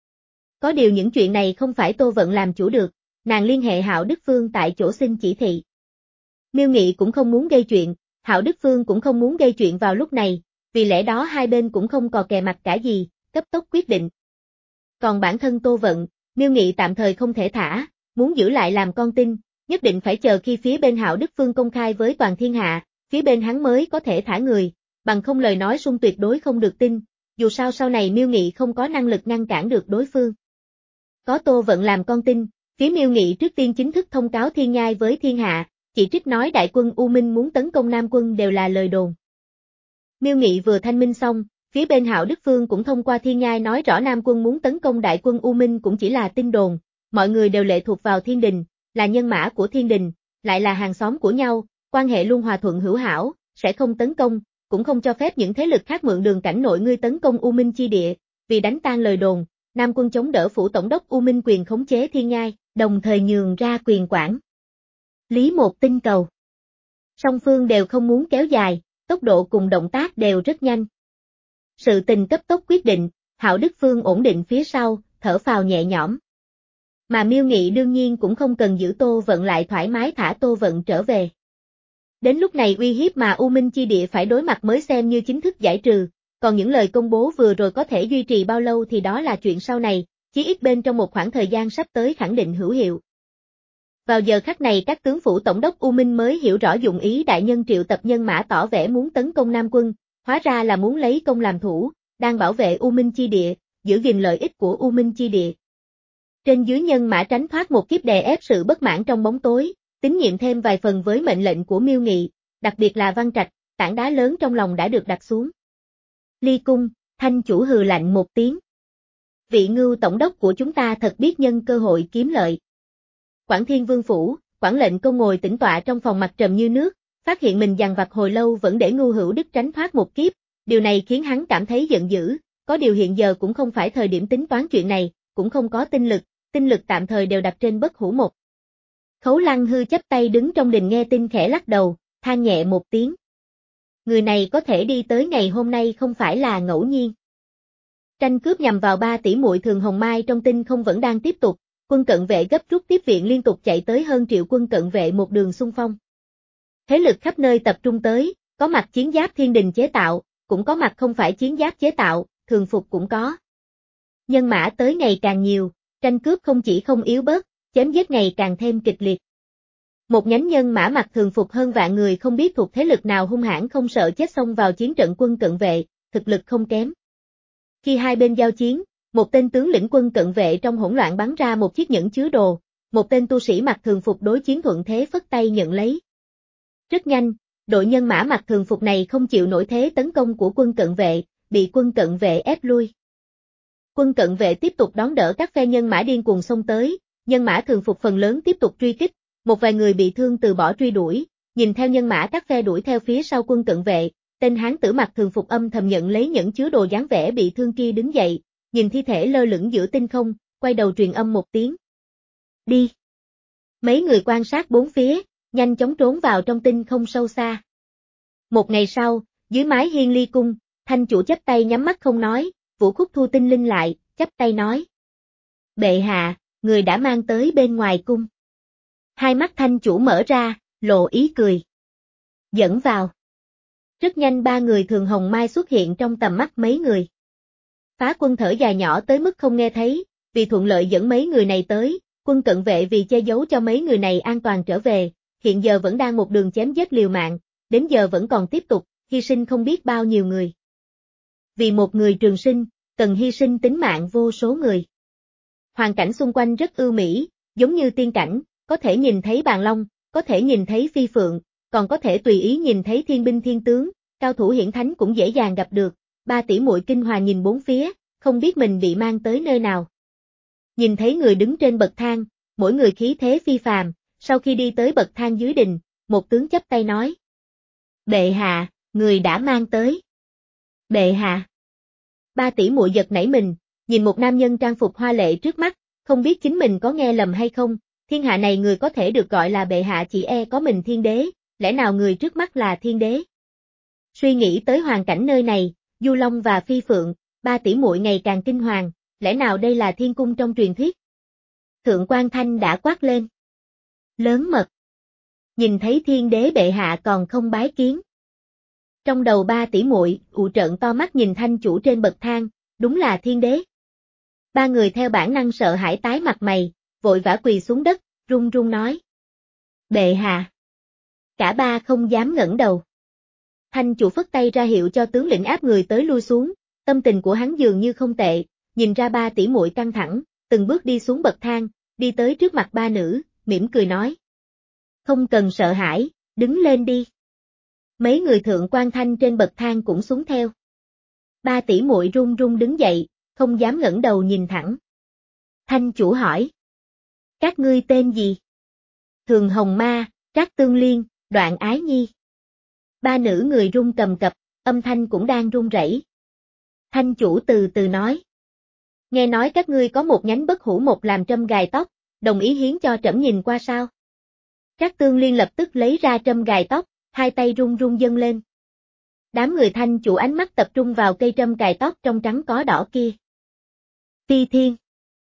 Có điều những chuyện này không phải Tô Vận làm chủ được, nàng liên hệ Hạo Đức Phương tại chỗ xin chỉ thị. Miêu Nghị cũng không muốn gây chuyện, Hạo Đức Phương cũng không muốn gây chuyện vào lúc này, vì lẽ đó hai bên cũng không cò kè mặt cả gì, cấp tốc quyết định. Còn bản thân Tô Vận, Miêu Nghị tạm thời không thể thả, muốn giữ lại làm con tin, nhất định phải chờ khi phía bên Hạo Đức Phương công khai với toàn thiên hạ, phía bên hắn mới có thể thả người, bằng không lời nói sung tuyệt đối không được tin, dù sao sau này Miêu Nghị không có năng lực ngăn cản được đối phương. Có Tô Vận làm con tin, phía Miêu Nghị trước tiên chính thức thông cáo Thiên Nhai với thiên hạ, chỉ trích nói đại quân U Minh muốn tấn công Nam Quân đều là lời đồn. Miêu Nghị vừa thanh minh xong, phía bên Hạo Đức Phương cũng thông qua Thiên Nhai nói rõ Nam Quân muốn tấn công đại quân U Minh cũng chỉ là tin đồn, mọi người đều lệ thuộc vào Thiên Đình, là nhân mã của Thiên Đình, lại là hàng xóm của nhau, quan hệ luôn hòa thuận hữu hảo, sẽ không tấn công, cũng không cho phép những thế lực khác mượn đường cảnh nội ngươi tấn công U Minh chi địa, vì đánh tan lời đồn, Nam Quân chống đỡ phủ tổng đốc U Minh quyền khống chế Thiên Nhai, đồng thời nhường ra quyền quản lý một tinh cầu. Song phương đều không muốn kéo dài, tốc độ cùng động tác đều rất nhanh. Sự tình cấp tốc quyết định, Hạo Đức Phương ổn định phía sau, thở phào nhẹ nhõm. Mà Miêu Nghị đương nhiên cũng không cần giữ Tô Vận lại thoải mái thả Tô Vận trở về. Đến lúc này uy hiếp mà U Minh chi địa phải đối mặt mới xem như chính thức giải trừ, còn những lời công bố vừa rồi có thể duy trì bao lâu thì đó là chuyện sau này, chí ít bên trong một khoảng thời gian sắp tới khẳng định hữu hiệu. Vào giờ khắc này các tướng phủ tổng đốc U Minh mới hiểu rõ dụng ý đại nhân triệu tập nhân mã tỏ vẻ muốn tấn công Nam Quân, hóa ra là muốn lấy công làm thủ, đang bảo vệ U Minh chi địa, giữ gìn lợi ích của U Minh chi địa. Trên dưới nhân mã tránh thoát một kiếp đè ép sự bất mãn trong bóng tối, tín nhiệm thêm vài phần với mệnh lệnh của Miêu Nghị, đặc biệt là Văn Trạch, tảng đá lớn trong lòng đã được đặt xuống. Ly cung, thanh chủ hừ lạnh một tiếng. Vị Ngưu tổng đốc của chúng ta thật biết nhân cơ hội kiếm lợi. Quảng Thiên Vương phủ, Quảng lệnh công ngồi tĩnh tọa trong phòng mặt trầm như nước, phát hiện mình dằn vặt hồi lâu vẫn để Ngưu Hữu Đức tránh thoát một kiếp, điều này khiến hắn cảm thấy giận dữ, có điều hiện giờ cũng không phải thời điểm tính toán chuyện này, cũng không có tinh lực, tinh lực tạm thời đều đặt trên Bất Hủ một. Khấu Lăng Hư chắp tay đứng trong đình nghe tin khẽ lắc đầu, than nhẹ một tiếng. Người này có thể đi tới ngày hôm nay không phải là ngẫu nhiên. Tranh cướp nhằm vào ba tỷ muội Thường Hồng Mai trong tinh không vẫn đang tiếp tục, quân cận vệ gấp rút tiếp viện liên tục chạy tới hơn triệu quân cận vệ một đường xung phong. Thế lực khắp nơi tập trung tới, có mặt chiến giáp thiên đình chế tạo, cũng có mặt không phải chiến giáp chế tạo, thường phục cũng có. Nhân mã tới ngày càng nhiều, tranh cướp không chỉ không yếu bớt, chém giết ngày càng thêm kịch liệt. Một nhánh nhân mã mặc thường phục hơn vạn người không biết thuộc thế lực nào hung hãn không sợ chết xông vào chiến trận quân cận vệ, thực lực không kém. Khi hai bên giao chiến, một tên tướng lĩnh quân cận vệ trong hỗn loạn bắn ra một chiếc nhẫn chứa đồ, một tên tu sĩ mặc thường phục đối chiến thuận thế phất tay nhận lấy. Rất nhanh, đội nhân mã mặc thường phục này không chịu nổi thế tấn công của quân cận vệ, bị quân cận vệ ép lui. Quân cận vệ tiếp tục đón đỡ các phe nhân mã điên cuồng xông tới, nhân mã thường phục phần lớn tiếp tục truy kích, một vài người bị thương từ bỏ truy đuổi, nhìn theo nhân mã các phe đuổi theo phía sau quân cận vệ, tên hán tử mặc thường phục âm thầm nhận lấy nhẫn chứa đồ dáng vẻ bị thương kia đứng dậy, nhìn thi thể lơ lửng giữa tinh không, quay đầu truyền âm một tiếng. Đi! Mấy người quan sát bốn phía, nhanh chóng trốn vào trong tinh không sâu xa. Một ngày sau, dưới mái hiên ly cung, thanh chủ chắp tay nhắm mắt không nói, Vũ Khúc thu tinh linh lại, chắp tay nói. Bệ hạ, người đã mang tới bên ngoài cung. Hai mắt thanh chủ mở ra, lộ ý cười. Dẫn vào. Rất nhanh ba người Thường Hồng Mai xuất hiện trong tầm mắt mấy người. Phá Quân thở dài nhỏ tới mức không nghe thấy, vì thuận lợi dẫn mấy người này tới, quân cận vệ vì che giấu cho mấy người này an toàn trở về, hiện giờ vẫn đang một đường chém giết liều mạng, đến giờ vẫn còn tiếp tục, hy sinh không biết bao nhiêu người. Vì một người trường sinh, cần hy sinh tính mạng vô số người. Hoàn cảnh xung quanh rất ưu mỹ, giống như tiên cảnh, có thể nhìn thấy bàn long, có thể nhìn thấy phi phượng, còn có thể tùy ý nhìn thấy thiên binh thiên tướng, cao thủ hiển thánh cũng dễ dàng gặp được. Ba tỷ muội kinh hoàng nhìn bốn phía, không biết mình bị mang tới nơi nào. Nhìn thấy người đứng trên bậc thang, mỗi người khí thế phi phàm, sau khi đi tới bậc thang dưới đình, một tướng chắp tay nói. Bệ hạ, người đã mang tới. Bệ hạ. Ba tỷ muội giật nảy mình, nhìn một nam nhân trang phục hoa lệ trước mắt, không biết chính mình có nghe lầm hay không, thiên hạ này người có thể được gọi là bệ hạ chỉ e có mình thiên đế, lẽ nào người trước mắt là thiên đế? Suy nghĩ tới hoàn cảnh nơi này, Du Long và Phi Phượng, ba tỷ muội ngày càng kinh hoàng, lẽ nào đây là thiên cung trong truyền thuyết? Thượng Quan Thanh đã quát lên. Lớn mật. Nhìn thấy thiên đế bệ hạ còn không bái kiến. Trong đầu ba tỷ muội, ụ trợn to mắt nhìn thanh chủ trên bậc thang, đúng là thiên đế. Ba người theo bản năng sợ hãi tái mặt mày, vội vã quỳ xuống đất, run run nói. Bệ hạ. Cả ba không dám ngẩng đầu. Thanh chủ phất tay ra hiệu cho tướng lĩnh áp người tới lui xuống, tâm tình của hắn dường như không tệ, nhìn ra ba tỷ muội căng thẳng, từng bước đi xuống bậc thang, đi tới trước mặt ba nữ, mỉm cười nói. Không cần sợ hãi, đứng lên đi. Mấy người Thượng Quan Thanh trên bậc thang cũng xuống theo. Ba tỷ muội run run đứng dậy, không dám ngẩng đầu nhìn thẳng. Thanh chủ hỏi. Các ngươi tên gì? Thường Hồng Ma, Trác Tương Liên, Đoạn Ái Nhi. Ba nữ người run cầm cập, âm thanh cũng đang run rẩy. Thanh chủ từ từ nói. Nghe nói các ngươi có một nhánh Bất Hủ một làm trâm gài tóc, đồng ý hiến cho trẫm nhìn qua sao? Trác Tương Liên lập tức lấy ra trâm gài tóc, hai tay run run dâng lên. Đám người thanh chủ ánh mắt tập trung vào cây trâm cài tóc trong trắng có đỏ kia. Phi Thiên.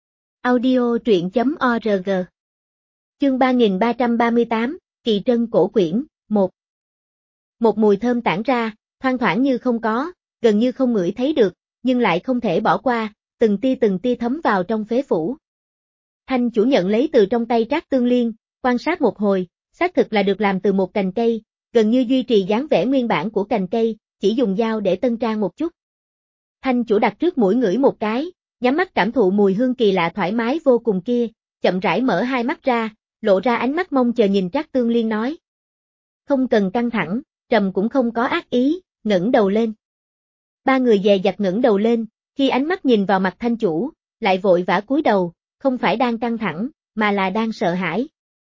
Audio truyện chấm org. Chương ba nghìn ba trăm ba mươi tám, Kỳ Trân Cổ Quyển, một. Một mùi thơm tản ra, thoang thoảng như không có, gần như không ngửi thấy được, nhưng lại không thể bỏ qua, từng tia từng tia thấm vào trong phế phủ. Thanh chủ nhận lấy từ trong tay Trác Tương Liên, quan sát một hồi, xác thực là được làm từ một cành cây, gần như duy trì dáng vẻ nguyên bản của cành cây, chỉ dùng dao để tân trang một chút. Thanh chủ đặt trước mũi ngửi một cái, nhắm mắt cảm thụ mùi hương kỳ lạ thoải mái vô cùng kia, chậm rãi mở hai mắt ra, lộ ra ánh mắt mong chờ nhìn Trác Tương Liên nói. Không cần căng thẳng, trầm cũng không có ác ý, ngẩng đầu lên. Ba người dè dặt ngẩng đầu lên, khi ánh mắt nhìn vào mặt thanh chủ, lại vội vã cúi đầu, không phải đang căng thẳng, mà là đang sợ hãi.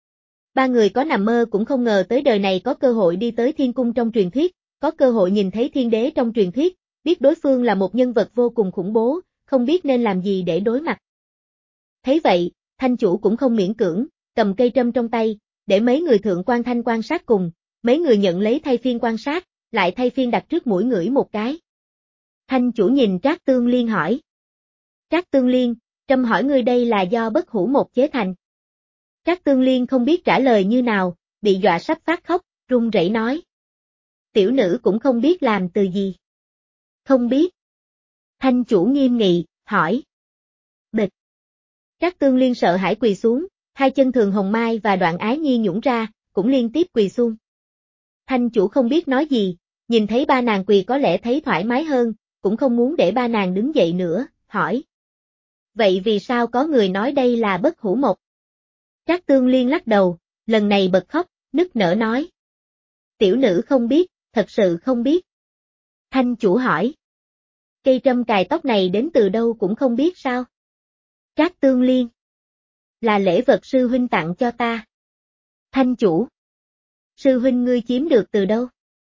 Ba người có nằm mơ cũng không ngờ tới đời này có cơ hội đi tới thiên cung trong truyền thuyết, có cơ hội nhìn thấy thiên đế trong truyền thuyết, biết đối phương là một nhân vật vô cùng khủng bố, không biết nên làm gì để đối mặt. Thấy vậy, thanh chủ cũng không miễn cưỡng, cầm cây trâm trong tay, để mấy người thượng quan thanh quan sát cùng, mấy người nhận lấy thay phiên quan sát, lại thay phiên đặt trước mũi ngửi một cái. Thanh chủ nhìn Trác Tương Liên hỏi. Trác Tương Liên, trâm hỏi ngươi đây là do bất hủ một chế thành. Trác Tương Liên không biết trả lời như nào, bị dọa sắp phát khóc, run rẩy nói. Tiểu nữ cũng không biết làm từ gì. Không biết. Thanh chủ nghiêm nghị, hỏi. Bịch. Trác Tương Liên sợ hãi quỳ xuống, hai chân Thường Hồng Mai và Đoạn Ái Nhi nhũn ra, cũng liên tiếp quỳ xuống. Thanh chủ không biết nói gì, nhìn thấy ba nàng quỳ có lẽ thấy thoải mái hơn, cũng không muốn để ba nàng đứng dậy nữa, hỏi. Vậy vì sao có người nói đây là bất hủ mộc? Trác Tương Liên lắc đầu, lần này bật khóc, nức nở nói. Tiểu nữ không biết, thật sự không biết. Thanh chủ hỏi. Cây trâm cài tóc này đến từ đâu cũng không biết sao? Trác Tương Liên. Là lễ vật sư huynh tặng cho ta. Thanh chủ. Sư huynh ngươi chiếm được từ đâu?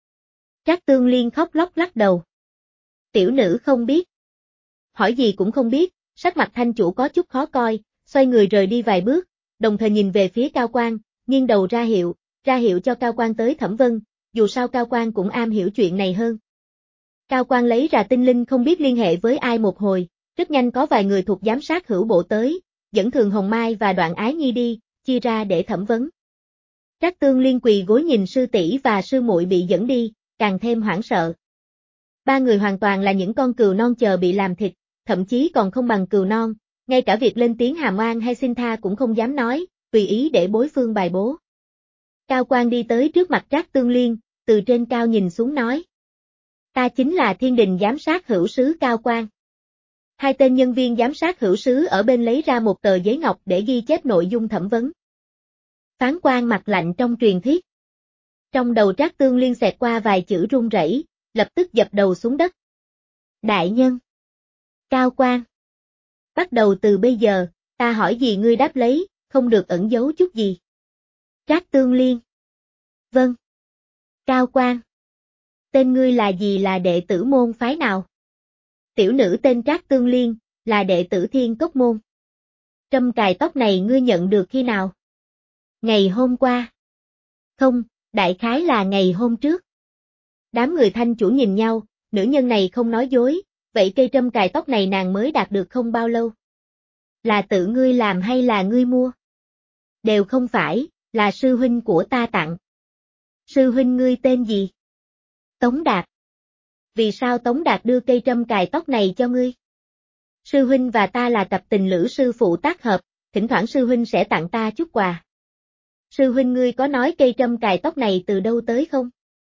Trác Tương Liên khóc lóc lắc đầu. Tiểu nữ không biết. Hỏi gì cũng không biết, sắc mặt thanh chủ có chút khó coi, xoay người rời đi vài bước, đồng thời nhìn về phía Cao Quan, nghiêng đầu ra hiệu, ra hiệu cho Cao Quan tới Thẩm Vân, dù sao Cao Quan cũng am hiểu chuyện này hơn. Cao Quan lấy ra tinh linh không biết liên hệ với ai một hồi, rất nhanh có vài người thuộc giám sát hữu bộ tới, dẫn Thường Hồng Mai và Đoạn Ái Nhi đi, chia ra để thẩm vấn. Trác Tương Liên quỳ gối nhìn sư tỷ và sư muội bị dẫn đi, càng thêm hoảng sợ. Ba người hoàn toàn là những con cừu non chờ bị làm thịt, thậm chí còn không bằng cừu non, ngay cả việc lên tiếng hàm oan hay xin tha cũng không dám nói, tùy ý để bối phương bài bố. Cao Quan đi tới trước mặt Trác Tương Liên, từ trên cao nhìn xuống nói. Ta chính là Thiên Đình giám sát hữu sứ Cao Quan. Hai tên nhân viên giám sát hữu sứ ở bên lấy ra một tờ giấy ngọc để ghi chép nội dung thẩm vấn. Phán quan mặt lạnh trong truyền thuyết. Trong đầu Trác Tương Liên xẹt qua vài chữ run rẩy, lập tức dập đầu xuống đất. Đại nhân. Cao Quan. Bắt đầu từ bây giờ, ta hỏi gì ngươi đáp lấy, không được ẩn giấu chút gì. Trác Tương Liên. Vâng. Cao Quan. Tên ngươi là gì, là đệ tử môn phái nào? Tiểu nữ tên Trác Tương Liên, là đệ tử Thiên Cốc môn. Trâm cài tóc này ngươi nhận được khi nào? Ngày hôm qua. Không, đại khái là ngày hôm trước. Đám người thanh chủ nhìn nhau, nữ nhân này không nói dối, vậy cây trâm cài tóc này nàng mới đạt được không bao lâu. Là tự ngươi làm hay là ngươi mua? Đều không phải, là sư huynh của ta tặng. Sư huynh ngươi tên gì? Tống Đạt. Vì sao Tống Đạt đưa cây trâm cài tóc này cho ngươi? Sư huynh và ta là cặp tình lữ sư phụ tác hợp, thỉnh thoảng sư huynh sẽ tặng ta chút quà. Sư huynh ngươi có nói cây trâm cài tóc này từ đâu tới không?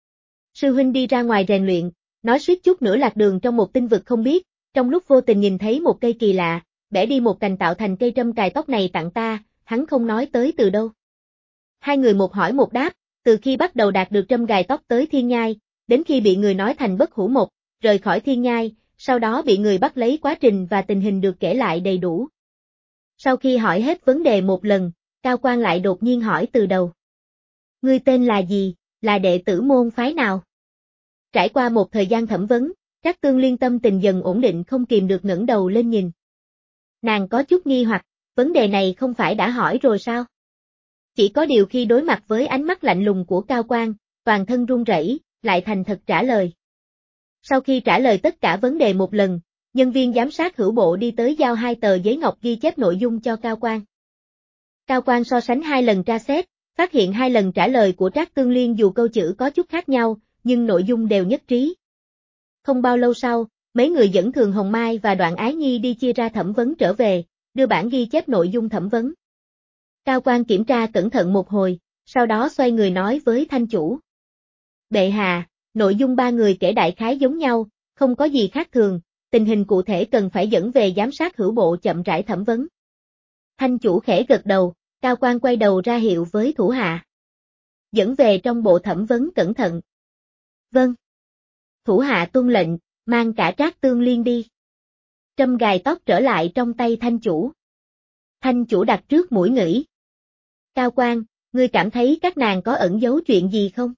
Sư huynh đi ra ngoài rèn luyện, nói suýt chút nữa lạc đường trong một tinh vực không biết, trong lúc vô tình nhìn thấy một cây kỳ lạ, bẻ đi một cành tạo thành cây trâm cài tóc này tặng ta, hắn không nói tới từ đâu. Hai người một hỏi một đáp, từ khi bắt đầu đạt được trâm gài tóc tới thiên nhai, đến khi bị người nói thành bất hủ một, rời khỏi thiên nhai, sau đó bị người bắt lấy quá trình và tình hình được kể lại đầy đủ. Sau khi hỏi hết vấn đề một lần, Cao Quan lại đột nhiên hỏi từ đầu. Ngươi tên là gì, là đệ tử môn phái nào? Trải qua một thời gian thẩm vấn, Trác Tương Liên tâm tình dần ổn định không kìm được ngẩng đầu lên nhìn. Nàng có chút nghi hoặc, vấn đề này không phải đã hỏi rồi sao? Chỉ có điều khi đối mặt với ánh mắt lạnh lùng của Cao Quan, toàn thân run rẩy, lại thành thật trả lời. Sau khi trả lời tất cả vấn đề một lần, nhân viên giám sát hữu bộ đi tới giao hai tờ giấy ngọc ghi chép nội dung cho Cao Quan. Cao Quan so sánh hai lần tra xét, phát hiện hai lần trả lời của Trác Tương Liên dù câu chữ có chút khác nhau, nhưng nội dung đều nhất trí. Không bao lâu sau, mấy người dẫn Thường Hồng Mai và Đoạn Ái Nhi đi chia ra thẩm vấn trở về, đưa bản ghi chép nội dung thẩm vấn. Cao Quan kiểm tra cẩn thận một hồi, sau đó xoay người nói với thanh chủ. Bệ hạ, nội dung ba người kể đại khái giống nhau, không có gì khác thường, tình hình cụ thể cần phải dẫn về giám sát hữu bộ chậm rãi thẩm vấn. Thanh chủ khẽ gật đầu, Cao Quan quay đầu ra hiệu với thủ hạ. Dẫn về trong bộ thẩm vấn cẩn thận. Vâng. Thủ hạ tuân lệnh, mang cả Trác Tương Liên đi. Trâm gài tóc trở lại trong tay thanh chủ. Thanh chủ đặt trước mũi nghĩ. Cao Quan, ngươi cảm thấy các nàng có ẩn giấu chuyện gì không?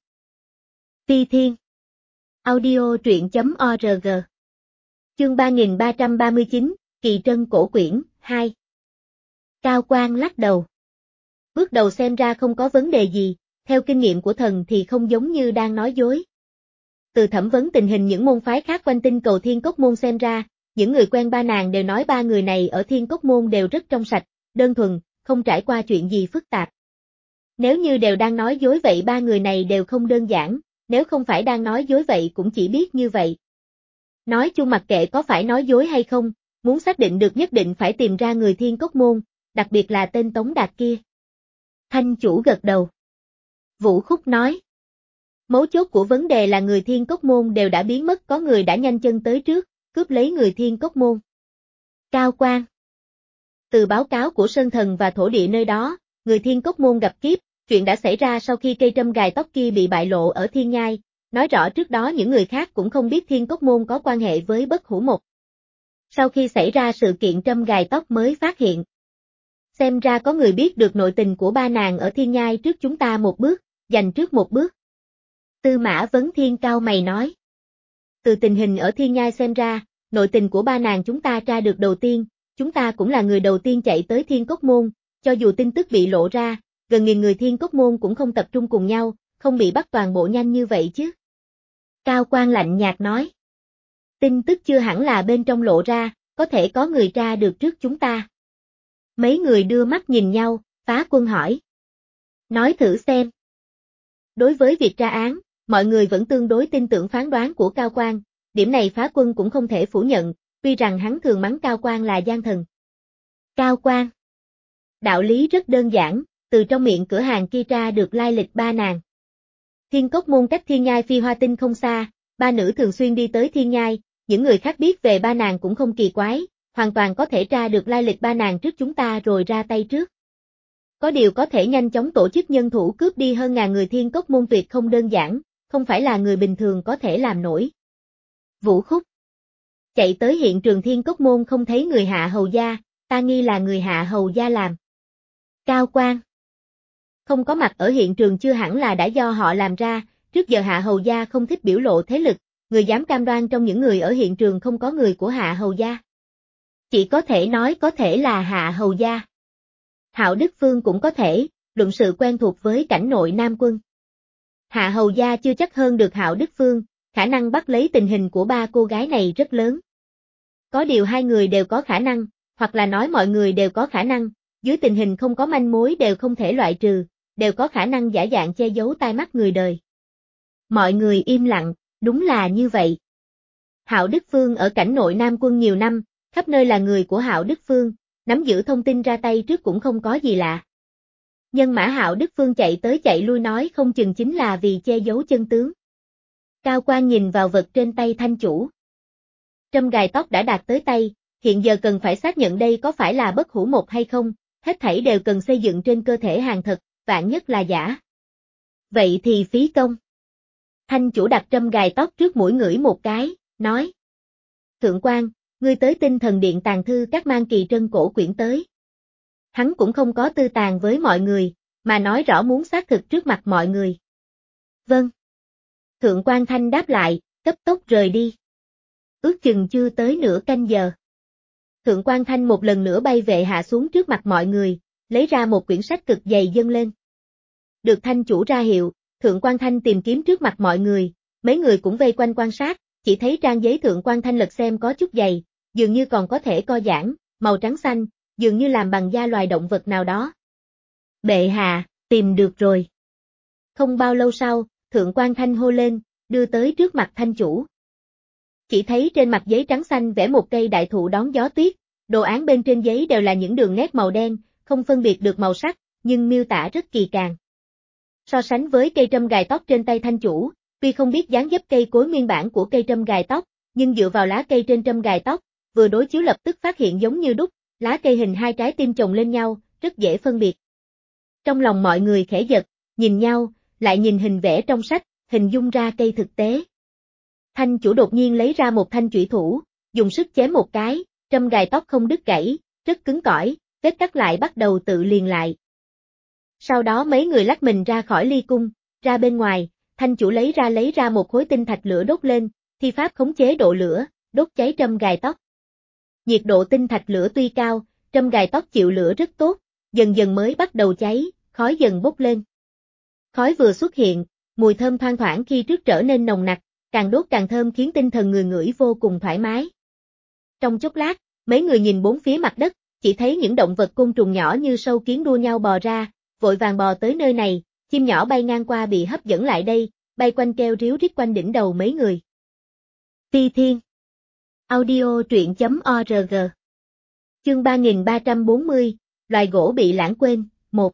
Phi Thiên. Audio truyện chấm org. Chương ba nghìn ba trăm ba mươi chín, Kỳ Trân Cổ Quyển, hai. Cao Quan lắc đầu. Bước đầu xem ra không có vấn đề gì, theo kinh nghiệm của thần thì không giống như đang nói dối. Từ thẩm vấn tình hình những môn phái khác quanh tinh cầu Thiên Cốc Môn xem ra, những người quen ba nàng đều nói ba người này ở Thiên Cốc Môn đều rất trong sạch, đơn thuần, không trải qua chuyện gì phức tạp. Nếu như đều đang nói dối vậy ba người này đều không đơn giản, nếu không phải đang nói dối vậy cũng chỉ biết như vậy. Nói chung mặc kệ có phải nói dối hay không, muốn xác định được nhất định phải tìm ra người Thiên Cốc Môn, đặc biệt là tên Tống Đạt kia. Thanh chủ gật đầu. Vũ Khúc nói. Mấu chốt của vấn đề là người Thiên Cốc Môn đều đã biến mất, có người đã nhanh chân tới trước, cướp lấy người Thiên Cốc Môn. Cao Quan. Từ báo cáo của Sơn Thần và thổ địa nơi đó, người Thiên Cốc Môn gặp kiếp, chuyện đã xảy ra sau khi cây trâm gài tóc kia bị bại lộ ở Thiên Nhai, nói rõ trước đó những người khác cũng không biết Thiên Cốc Môn có quan hệ với Bất Hủ Mộc. Sau khi xảy ra sự kiện trâm gài tóc mới phát hiện. Xem ra có người biết được nội tình của ba nàng ở Thiên Nhai trước chúng ta một bước, giành trước một bước. Tư Mã Vấn Thiên cao mày nói. Từ tình hình ở Thiên Nhai xem ra, nội tình của ba nàng chúng ta tra được đầu tiên, chúng ta cũng là người đầu tiên chạy tới Thiên Cốc Môn, cho dù tin tức bị lộ ra, gần nghìn người Thiên Cốc Môn cũng không tập trung cùng nhau, không bị bắt toàn bộ nhanh như vậy chứ. Cao Quan lạnh nhạt nói. Tin tức chưa hẳn là bên trong lộ ra, có thể có người tra được trước chúng ta. Mấy người đưa mắt nhìn nhau, Phá Quân hỏi. Nói thử xem. Đối với việc tra án, mọi người vẫn tương đối tin tưởng phán đoán của Cao Quan, điểm này Phá Quân cũng không thể phủ nhận, tuy rằng hắn thường mắng Cao Quan là gian thần. Cao Quan. Đạo lý rất đơn giản, từ trong miệng cửa hàng kia tra được lai lịch ba nàng. Thiên Cốc Môn cách Thiên Nhai Phi Hoa Tinh không xa, ba nữ thường xuyên đi tới Thiên Nhai, những người khác biết về ba nàng cũng không kỳ quái, hoàn toàn có thể tra được lai lịch ba nàng trước chúng ta rồi ra tay trước. Có điều có thể nhanh chóng tổ chức nhân thủ cướp đi hơn ngàn người Thiên Cốc Môn tuyệt không đơn giản, không phải là người bình thường có thể làm nổi. Vũ Khúc. Chạy tới hiện trường Thiên Cốc Môn không thấy người Hạ Hầu Gia, ta nghi là người Hạ Hầu Gia làm. Cao Quan. Không có mặt ở hiện trường chưa hẳn là đã do họ làm ra, trước giờ Hạ Hầu Gia không thích biểu lộ thế lực, người dám cam đoan trong những người ở hiện trường không có người của Hạ Hầu Gia. Chỉ có thể nói có thể là Hạ Hầu Gia. Hạo Đức Phương cũng có thể, luận sự quen thuộc với cảnh nội Nam Quân. Hạ Hầu Gia chưa chắc hơn được Hạo Đức Phương, khả năng bắt lấy tình hình của ba cô gái này rất lớn. Có điều hai người đều có khả năng, hoặc là nói mọi người đều có khả năng, dưới tình hình không có manh mối đều không thể loại trừ, đều có khả năng giả dạng che giấu tai mắt người đời. Mọi người im lặng, đúng là như vậy. Hạo Đức Phương ở cảnh nội Nam Quân nhiều năm, khắp nơi là người của Hạo Đức Phương, nắm giữ thông tin ra tay trước cũng không có gì lạ. Nhân mã Hạo Đức Phương chạy tới chạy lui nói không chừng chính là vì che giấu chân tướng. Cao Quan nhìn vào vật trên tay thanh chủ. Trâm gài tóc đã đạt tới tay, hiện giờ cần phải xác nhận đây có phải là Bất Hủ Mộc hay không, hết thảy đều cần xây dựng trên cơ thể hàng thật, vạn nhất là giả. Vậy thì phí công. Thanh chủ đặt trâm gài tóc trước mũi ngửi một cái, nói. Thượng quan, ngươi tới Tinh Thần Điện tàng thư các mang Kỳ Trân Cổ Quyển tới. Hắn cũng không có tư tàng với mọi người, mà nói rõ muốn xác thực trước mặt mọi người. Vâng. Thượng quan Thanh đáp lại, cấp tốc rời đi. Ước chừng chưa tới nửa canh giờ. Thượng quan Thanh một lần nữa bay vệ hạ xuống trước mặt mọi người, lấy ra một quyển sách cực dày dâng lên. Được Thanh chủ ra hiệu, Thượng quan Thanh tìm kiếm trước mặt mọi người, mấy người cũng vây quanh quan sát, chỉ thấy trang giấy Thượng quan Thanh lật xem có chút dày, dường như còn có thể co giãn, màu trắng xanh, dường như làm bằng da loài động vật nào đó. Bệ hạ, tìm được rồi. Không bao lâu sau, Thượng quan Thanh hô lên, đưa tới trước mặt Thanh chủ. Chỉ thấy trên mặt giấy trắng xanh vẽ một cây đại thụ đón gió tuyết, đồ án bên trên giấy đều là những đường nét màu đen, không phân biệt được màu sắc, nhưng miêu tả rất kỳ càng. So sánh với cây trâm gài tóc trên tay Thanh chủ, tuy không biết dáng dấp cây cối nguyên bản của cây trâm gài tóc, nhưng dựa vào lá cây trên trâm gài tóc, vừa đối chiếu lập tức phát hiện giống như đúc, lá cây hình hai trái tim chồng lên nhau, rất dễ phân biệt. Trong lòng mọi người khẽ giật, nhìn nhau, lại nhìn hình vẽ trong sách, hình dung ra cây thực tế. Thanh chủ đột nhiên lấy ra một thanh chủy thủ, dùng sức chém một cái, trâm gài tóc không đứt gãy, rất cứng cỏi, vết cắt lại bắt đầu tự liền lại. Sau đó mấy người lách mình ra khỏi ly cung, ra bên ngoài, thanh chủ lấy ra lấy ra một khối tinh thạch lửa đốt lên, thi pháp khống chế độ lửa, đốt cháy trâm gài tóc. Nhiệt độ tinh thạch lửa tuy cao, trâm gài tóc chịu lửa rất tốt, dần dần mới bắt đầu cháy, khói dần bốc lên. Khói vừa xuất hiện, mùi thơm thoang thoảng khi trước trở nên nồng nặc, càng đốt càng thơm khiến tinh thần người ngửi vô cùng thoải mái. Trong chốc lát, mấy người nhìn bốn phía mặt đất, chỉ thấy những động vật côn trùng nhỏ như sâu kiến đua nhau bò ra, vội vàng bò tới nơi này, chim nhỏ bay ngang qua bị hấp dẫn lại đây, bay quanh keo ríu rít quanh đỉnh đầu mấy người. Phi Thiên Audio truyện chấm org Chương ba nghìn ba trăm bốn mươi, loài gỗ bị lãng quên, một.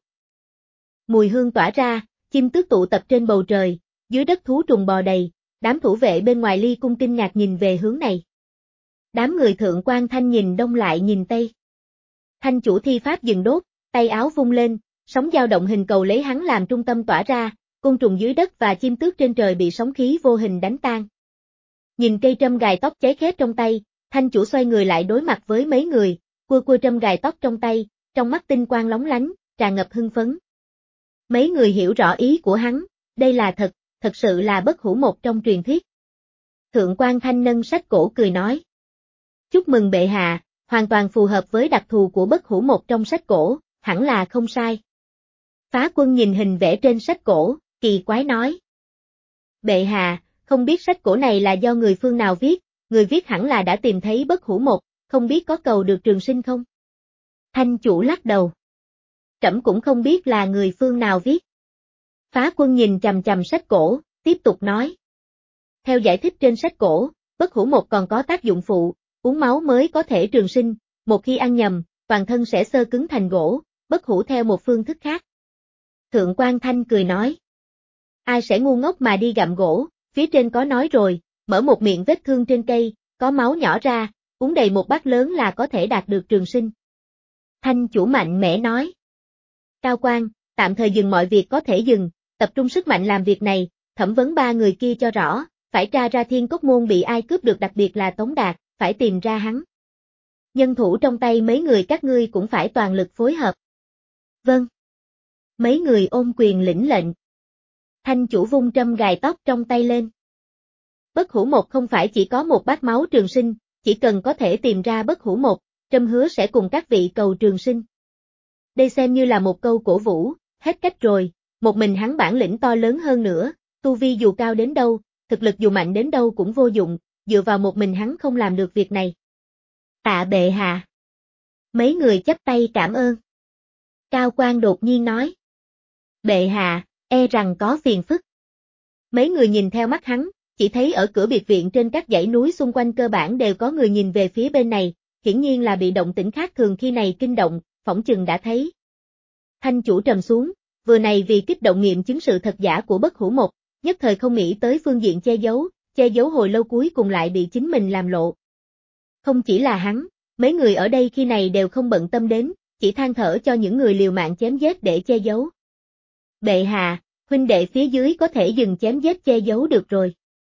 Mùi hương tỏa ra, chim tước tụ tập trên bầu trời, dưới đất thú trùng bò đầy, đám thủ vệ bên ngoài ly cung kinh ngạc nhìn về hướng này. Đám người thượng quan thanh nhìn đông lại nhìn tây. Thanh chủ thi pháp dừng đốt, tay áo vung lên, sóng dao động hình cầu lấy hắn làm trung tâm tỏa ra, côn trùng dưới đất và chim tước trên trời bị sóng khí vô hình đánh tan. Nhìn cây trâm gài tóc cháy khét trong tay, thanh chủ xoay người lại đối mặt với mấy người, cua cua trâm gài tóc trong tay, trong mắt tinh quang lóng lánh, tràn ngập hưng phấn. Mấy người hiểu rõ ý của hắn, đây là thật, thật sự là bất hủ một trong truyền thuyết. Thượng quan thanh nâng sách cổ cười nói. Chúc mừng bệ hạ, hoàn toàn phù hợp với đặc thù của bất hủ một trong sách cổ, hẳn là không sai. Phá Quân nhìn hình vẽ trên sách cổ, kỳ quái nói. Bệ hạ, không biết sách cổ này là do người phương nào viết, người viết hẳn là đã tìm thấy bất hủ một, không biết có cầu được trường sinh không? Thanh chủ lắc đầu. Trẫm cũng không biết là người phương nào viết. Phá Quân nhìn chằm chằm sách cổ, tiếp tục nói. Theo giải thích trên sách cổ, bất hủ một còn có tác dụng phụ, uống máu mới có thể trường sinh, một khi ăn nhầm, toàn thân sẽ xơ cứng thành gỗ, bất hủ theo một phương thức khác. Thượng quan Thanh cười nói. Ai sẽ ngu ngốc mà đi gặm gỗ, phía trên có nói rồi, mở một miệng vết thương trên cây, có máu nhỏ ra, uống đầy một bát lớn là có thể đạt được trường sinh. Thanh chủ mạnh mẽ nói. Cao quan, tạm thời dừng mọi việc có thể dừng, tập trung sức mạnh làm việc này, thẩm vấn ba người kia cho rõ, phải tra ra Thiên Cốc Môn bị ai cướp được, đặc biệt là Tống Đạt, phải tìm ra hắn. Nhân thủ trong tay mấy người các ngươi cũng phải toàn lực phối hợp. Vâng. Mấy người ôm quyền lĩnh lệnh. Thanh chủ vung trâm gài tóc trong tay lên. Bất hủ một không phải chỉ có một bát máu trường sinh, chỉ cần có thể tìm ra bất hủ một, trâm hứa sẽ cùng các vị cầu trường sinh. Đây xem như là một câu cổ vũ, hết cách rồi, một mình hắn bản lĩnh to lớn hơn nữa, tu vi dù cao đến đâu, thực lực dù mạnh đến đâu cũng vô dụng, dựa vào một mình hắn không làm được việc này. Tạ bệ hạ. Mấy người chắp tay cảm ơn. Cao quan đột nhiên nói. Bệ hạ, e rằng có phiền phức. Mấy người nhìn theo mắt hắn, chỉ thấy ở cửa biệt viện trên các dãy núi xung quanh cơ bản đều có người nhìn về phía bên này, hiển nhiên là bị động tĩnh khác thường khi này kinh động, phỏng chừng đã thấy. Thanh chủ trầm xuống, vừa này vì kích động nghiệm chứng sự thật giả của bất hủ một, nhất thời không nghĩ tới phương diện che giấu, che giấu hồi lâu cuối cùng lại bị chính mình làm lộ. Không chỉ là hắn, mấy người ở đây khi này đều không bận tâm đến, chỉ than thở cho những người liều mạng chém giết để che giấu. Bệ hạ, huynh đệ phía dưới có thể dừng chém giết che giấu được rồi.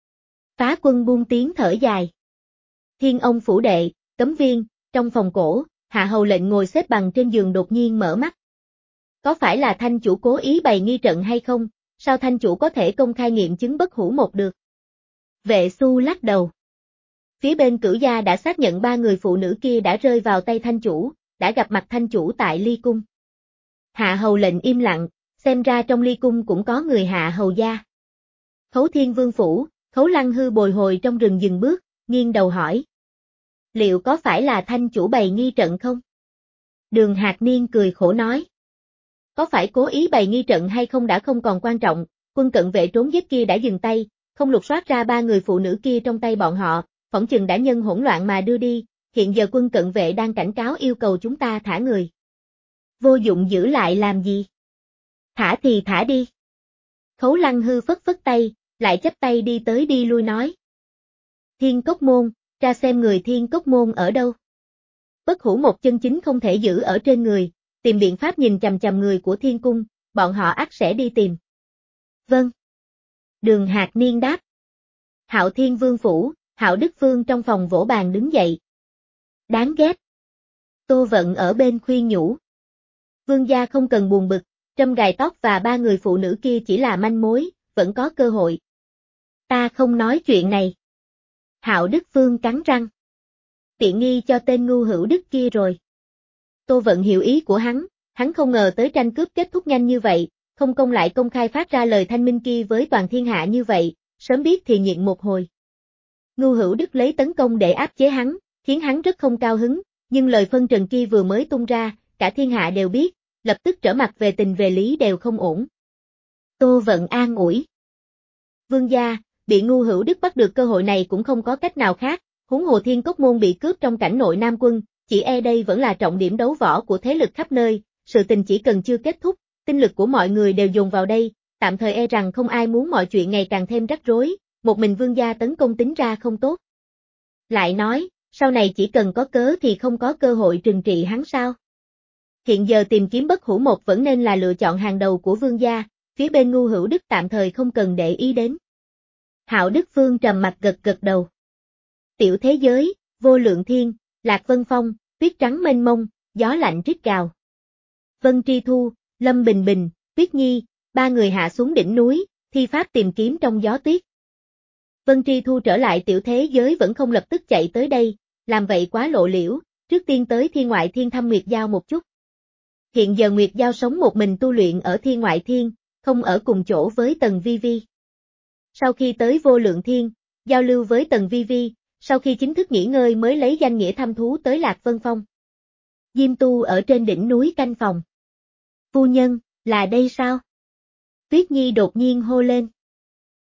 Phá Quân buông tiếng thở dài. Thiên ông phủ đệ, cấm viên, trong phòng cổ, hạ hầu lệnh ngồi xếp bằng trên giường đột nhiên mở mắt. Có phải là thanh chủ cố ý bày nghi trận hay không, sao thanh chủ có thể công khai nghiệm chứng bất hủ một được? Vệ Xu lắc đầu. Phía bên Cửu gia đã xác nhận ba người phụ nữ kia đã rơi vào tay thanh chủ, đã gặp mặt thanh chủ tại ly cung. Hạ hầu lệnh im lặng, xem ra trong ly cung cũng có người hạ hầu gia. Khấu Thiên Vương phủ, Khấu Lăng Hư bồi hồi trong rừng dừng bước, nghiêng đầu hỏi. Liệu có phải là thanh chủ bày nghi trận không? Đường Hạc Niên cười khổ nói. Có phải cố ý bày nghi trận hay không đã không còn quan trọng, quân cận vệ trốn giết kia đã dừng tay, không lục soát ra ba người phụ nữ kia trong tay bọn họ, phỏng chừng đã nhân hỗn loạn mà đưa đi, hiện giờ quân cận vệ đang cảnh cáo yêu cầu chúng ta thả người. Vô dụng giữ lại làm gì? Thả thì thả đi. Khấu Lăng Hư phất phất tay, lại chắp tay đi tới đi lui nói. Thiên Cốc Môn, ra xem người Thiên Cốc Môn ở đâu. Bất hủ một chân chính không thể giữ ở trên người, tìm biện pháp nhìn chằm chằm người của Thiên Cung, bọn họ ắt sẽ đi tìm. Vâng. Đường Hạc Niên đáp. Hạo Thiên Vương phủ, Hạo Đức Phương trong phòng vỗ bàn đứng dậy. Đáng ghét. Tô Vận ở bên khuyên nhủ. Vương gia không cần buồn bực, Trâm gài tóc và ba người phụ nữ kia chỉ là manh mối, vẫn có cơ hội. Ta không nói chuyện này. Hạo Đức Phương cắn răng. Tiện nghi cho tên ngu hữu đức kia rồi. Tô Vận hiểu ý của hắn, hắn không ngờ tới tranh cướp kết thúc nhanh như vậy, không công lại công khai phát ra lời thanh minh kia với toàn thiên hạ như vậy, sớm biết thì nhịn một hồi. Ngu hữu đức lấy tấn công để áp chế hắn, khiến hắn rất không cao hứng, nhưng lời phân trần kia vừa mới tung ra, cả thiên hạ đều biết, lập tức trở mặt về tình về lý đều không ổn. Tô Vận an ủi. Vương gia, bị ngu hữu đức bắt được cơ hội này cũng không có cách nào khác, huống hồ Thiên Cốc Môn bị cướp trong cảnh nội Nam quân, chỉ e đây vẫn là trọng điểm đấu võ của thế lực khắp nơi, sự tình chỉ cần chưa kết thúc, tinh lực của mọi người đều dồn vào đây, tạm thời e rằng không ai muốn mọi chuyện ngày càng thêm rắc rối, một mình vương gia tấn công tính ra không tốt. Lại nói, sau này chỉ cần có cớ thì không có cơ hội trừng trị hắn sao? Hiện giờ tìm kiếm Bất Hủ Một vẫn nên là lựa chọn hàng đầu của vương gia, phía bên ngu hữu đức tạm thời không cần để ý đến. Hạo Đức Phương trầm mặt gật gật đầu. Tiểu thế giới, vô lượng thiên, Lạc Vân Phong, tuyết trắng mênh mông, gió lạnh rít gào. Vân Tri Thu, Lâm Bình Bình, Tuyết Nhi, ba người hạ xuống đỉnh núi, thi pháp tìm kiếm trong gió tuyết. Vân Tri Thu trở lại tiểu thế giới vẫn không lập tức chạy tới đây, làm vậy quá lộ liễu, trước tiên tới thiên ngoại thiên thăm Nguyệt Giao một chút. Hiện giờ Nguyệt Giao sống một mình tu luyện ở thiên ngoại thiên, không ở cùng chỗ với Tần Vi Vi. Sau khi tới vô lượng thiên, giao lưu với Tần Vi Vi, sau khi chính thức nghỉ ngơi mới lấy danh nghĩa thăm thú tới Lạc Vân Phong. Diêm Tu ở trên đỉnh núi canh phòng. Phu nhân, là đây sao? Tuyết Nhi đột nhiên hô lên.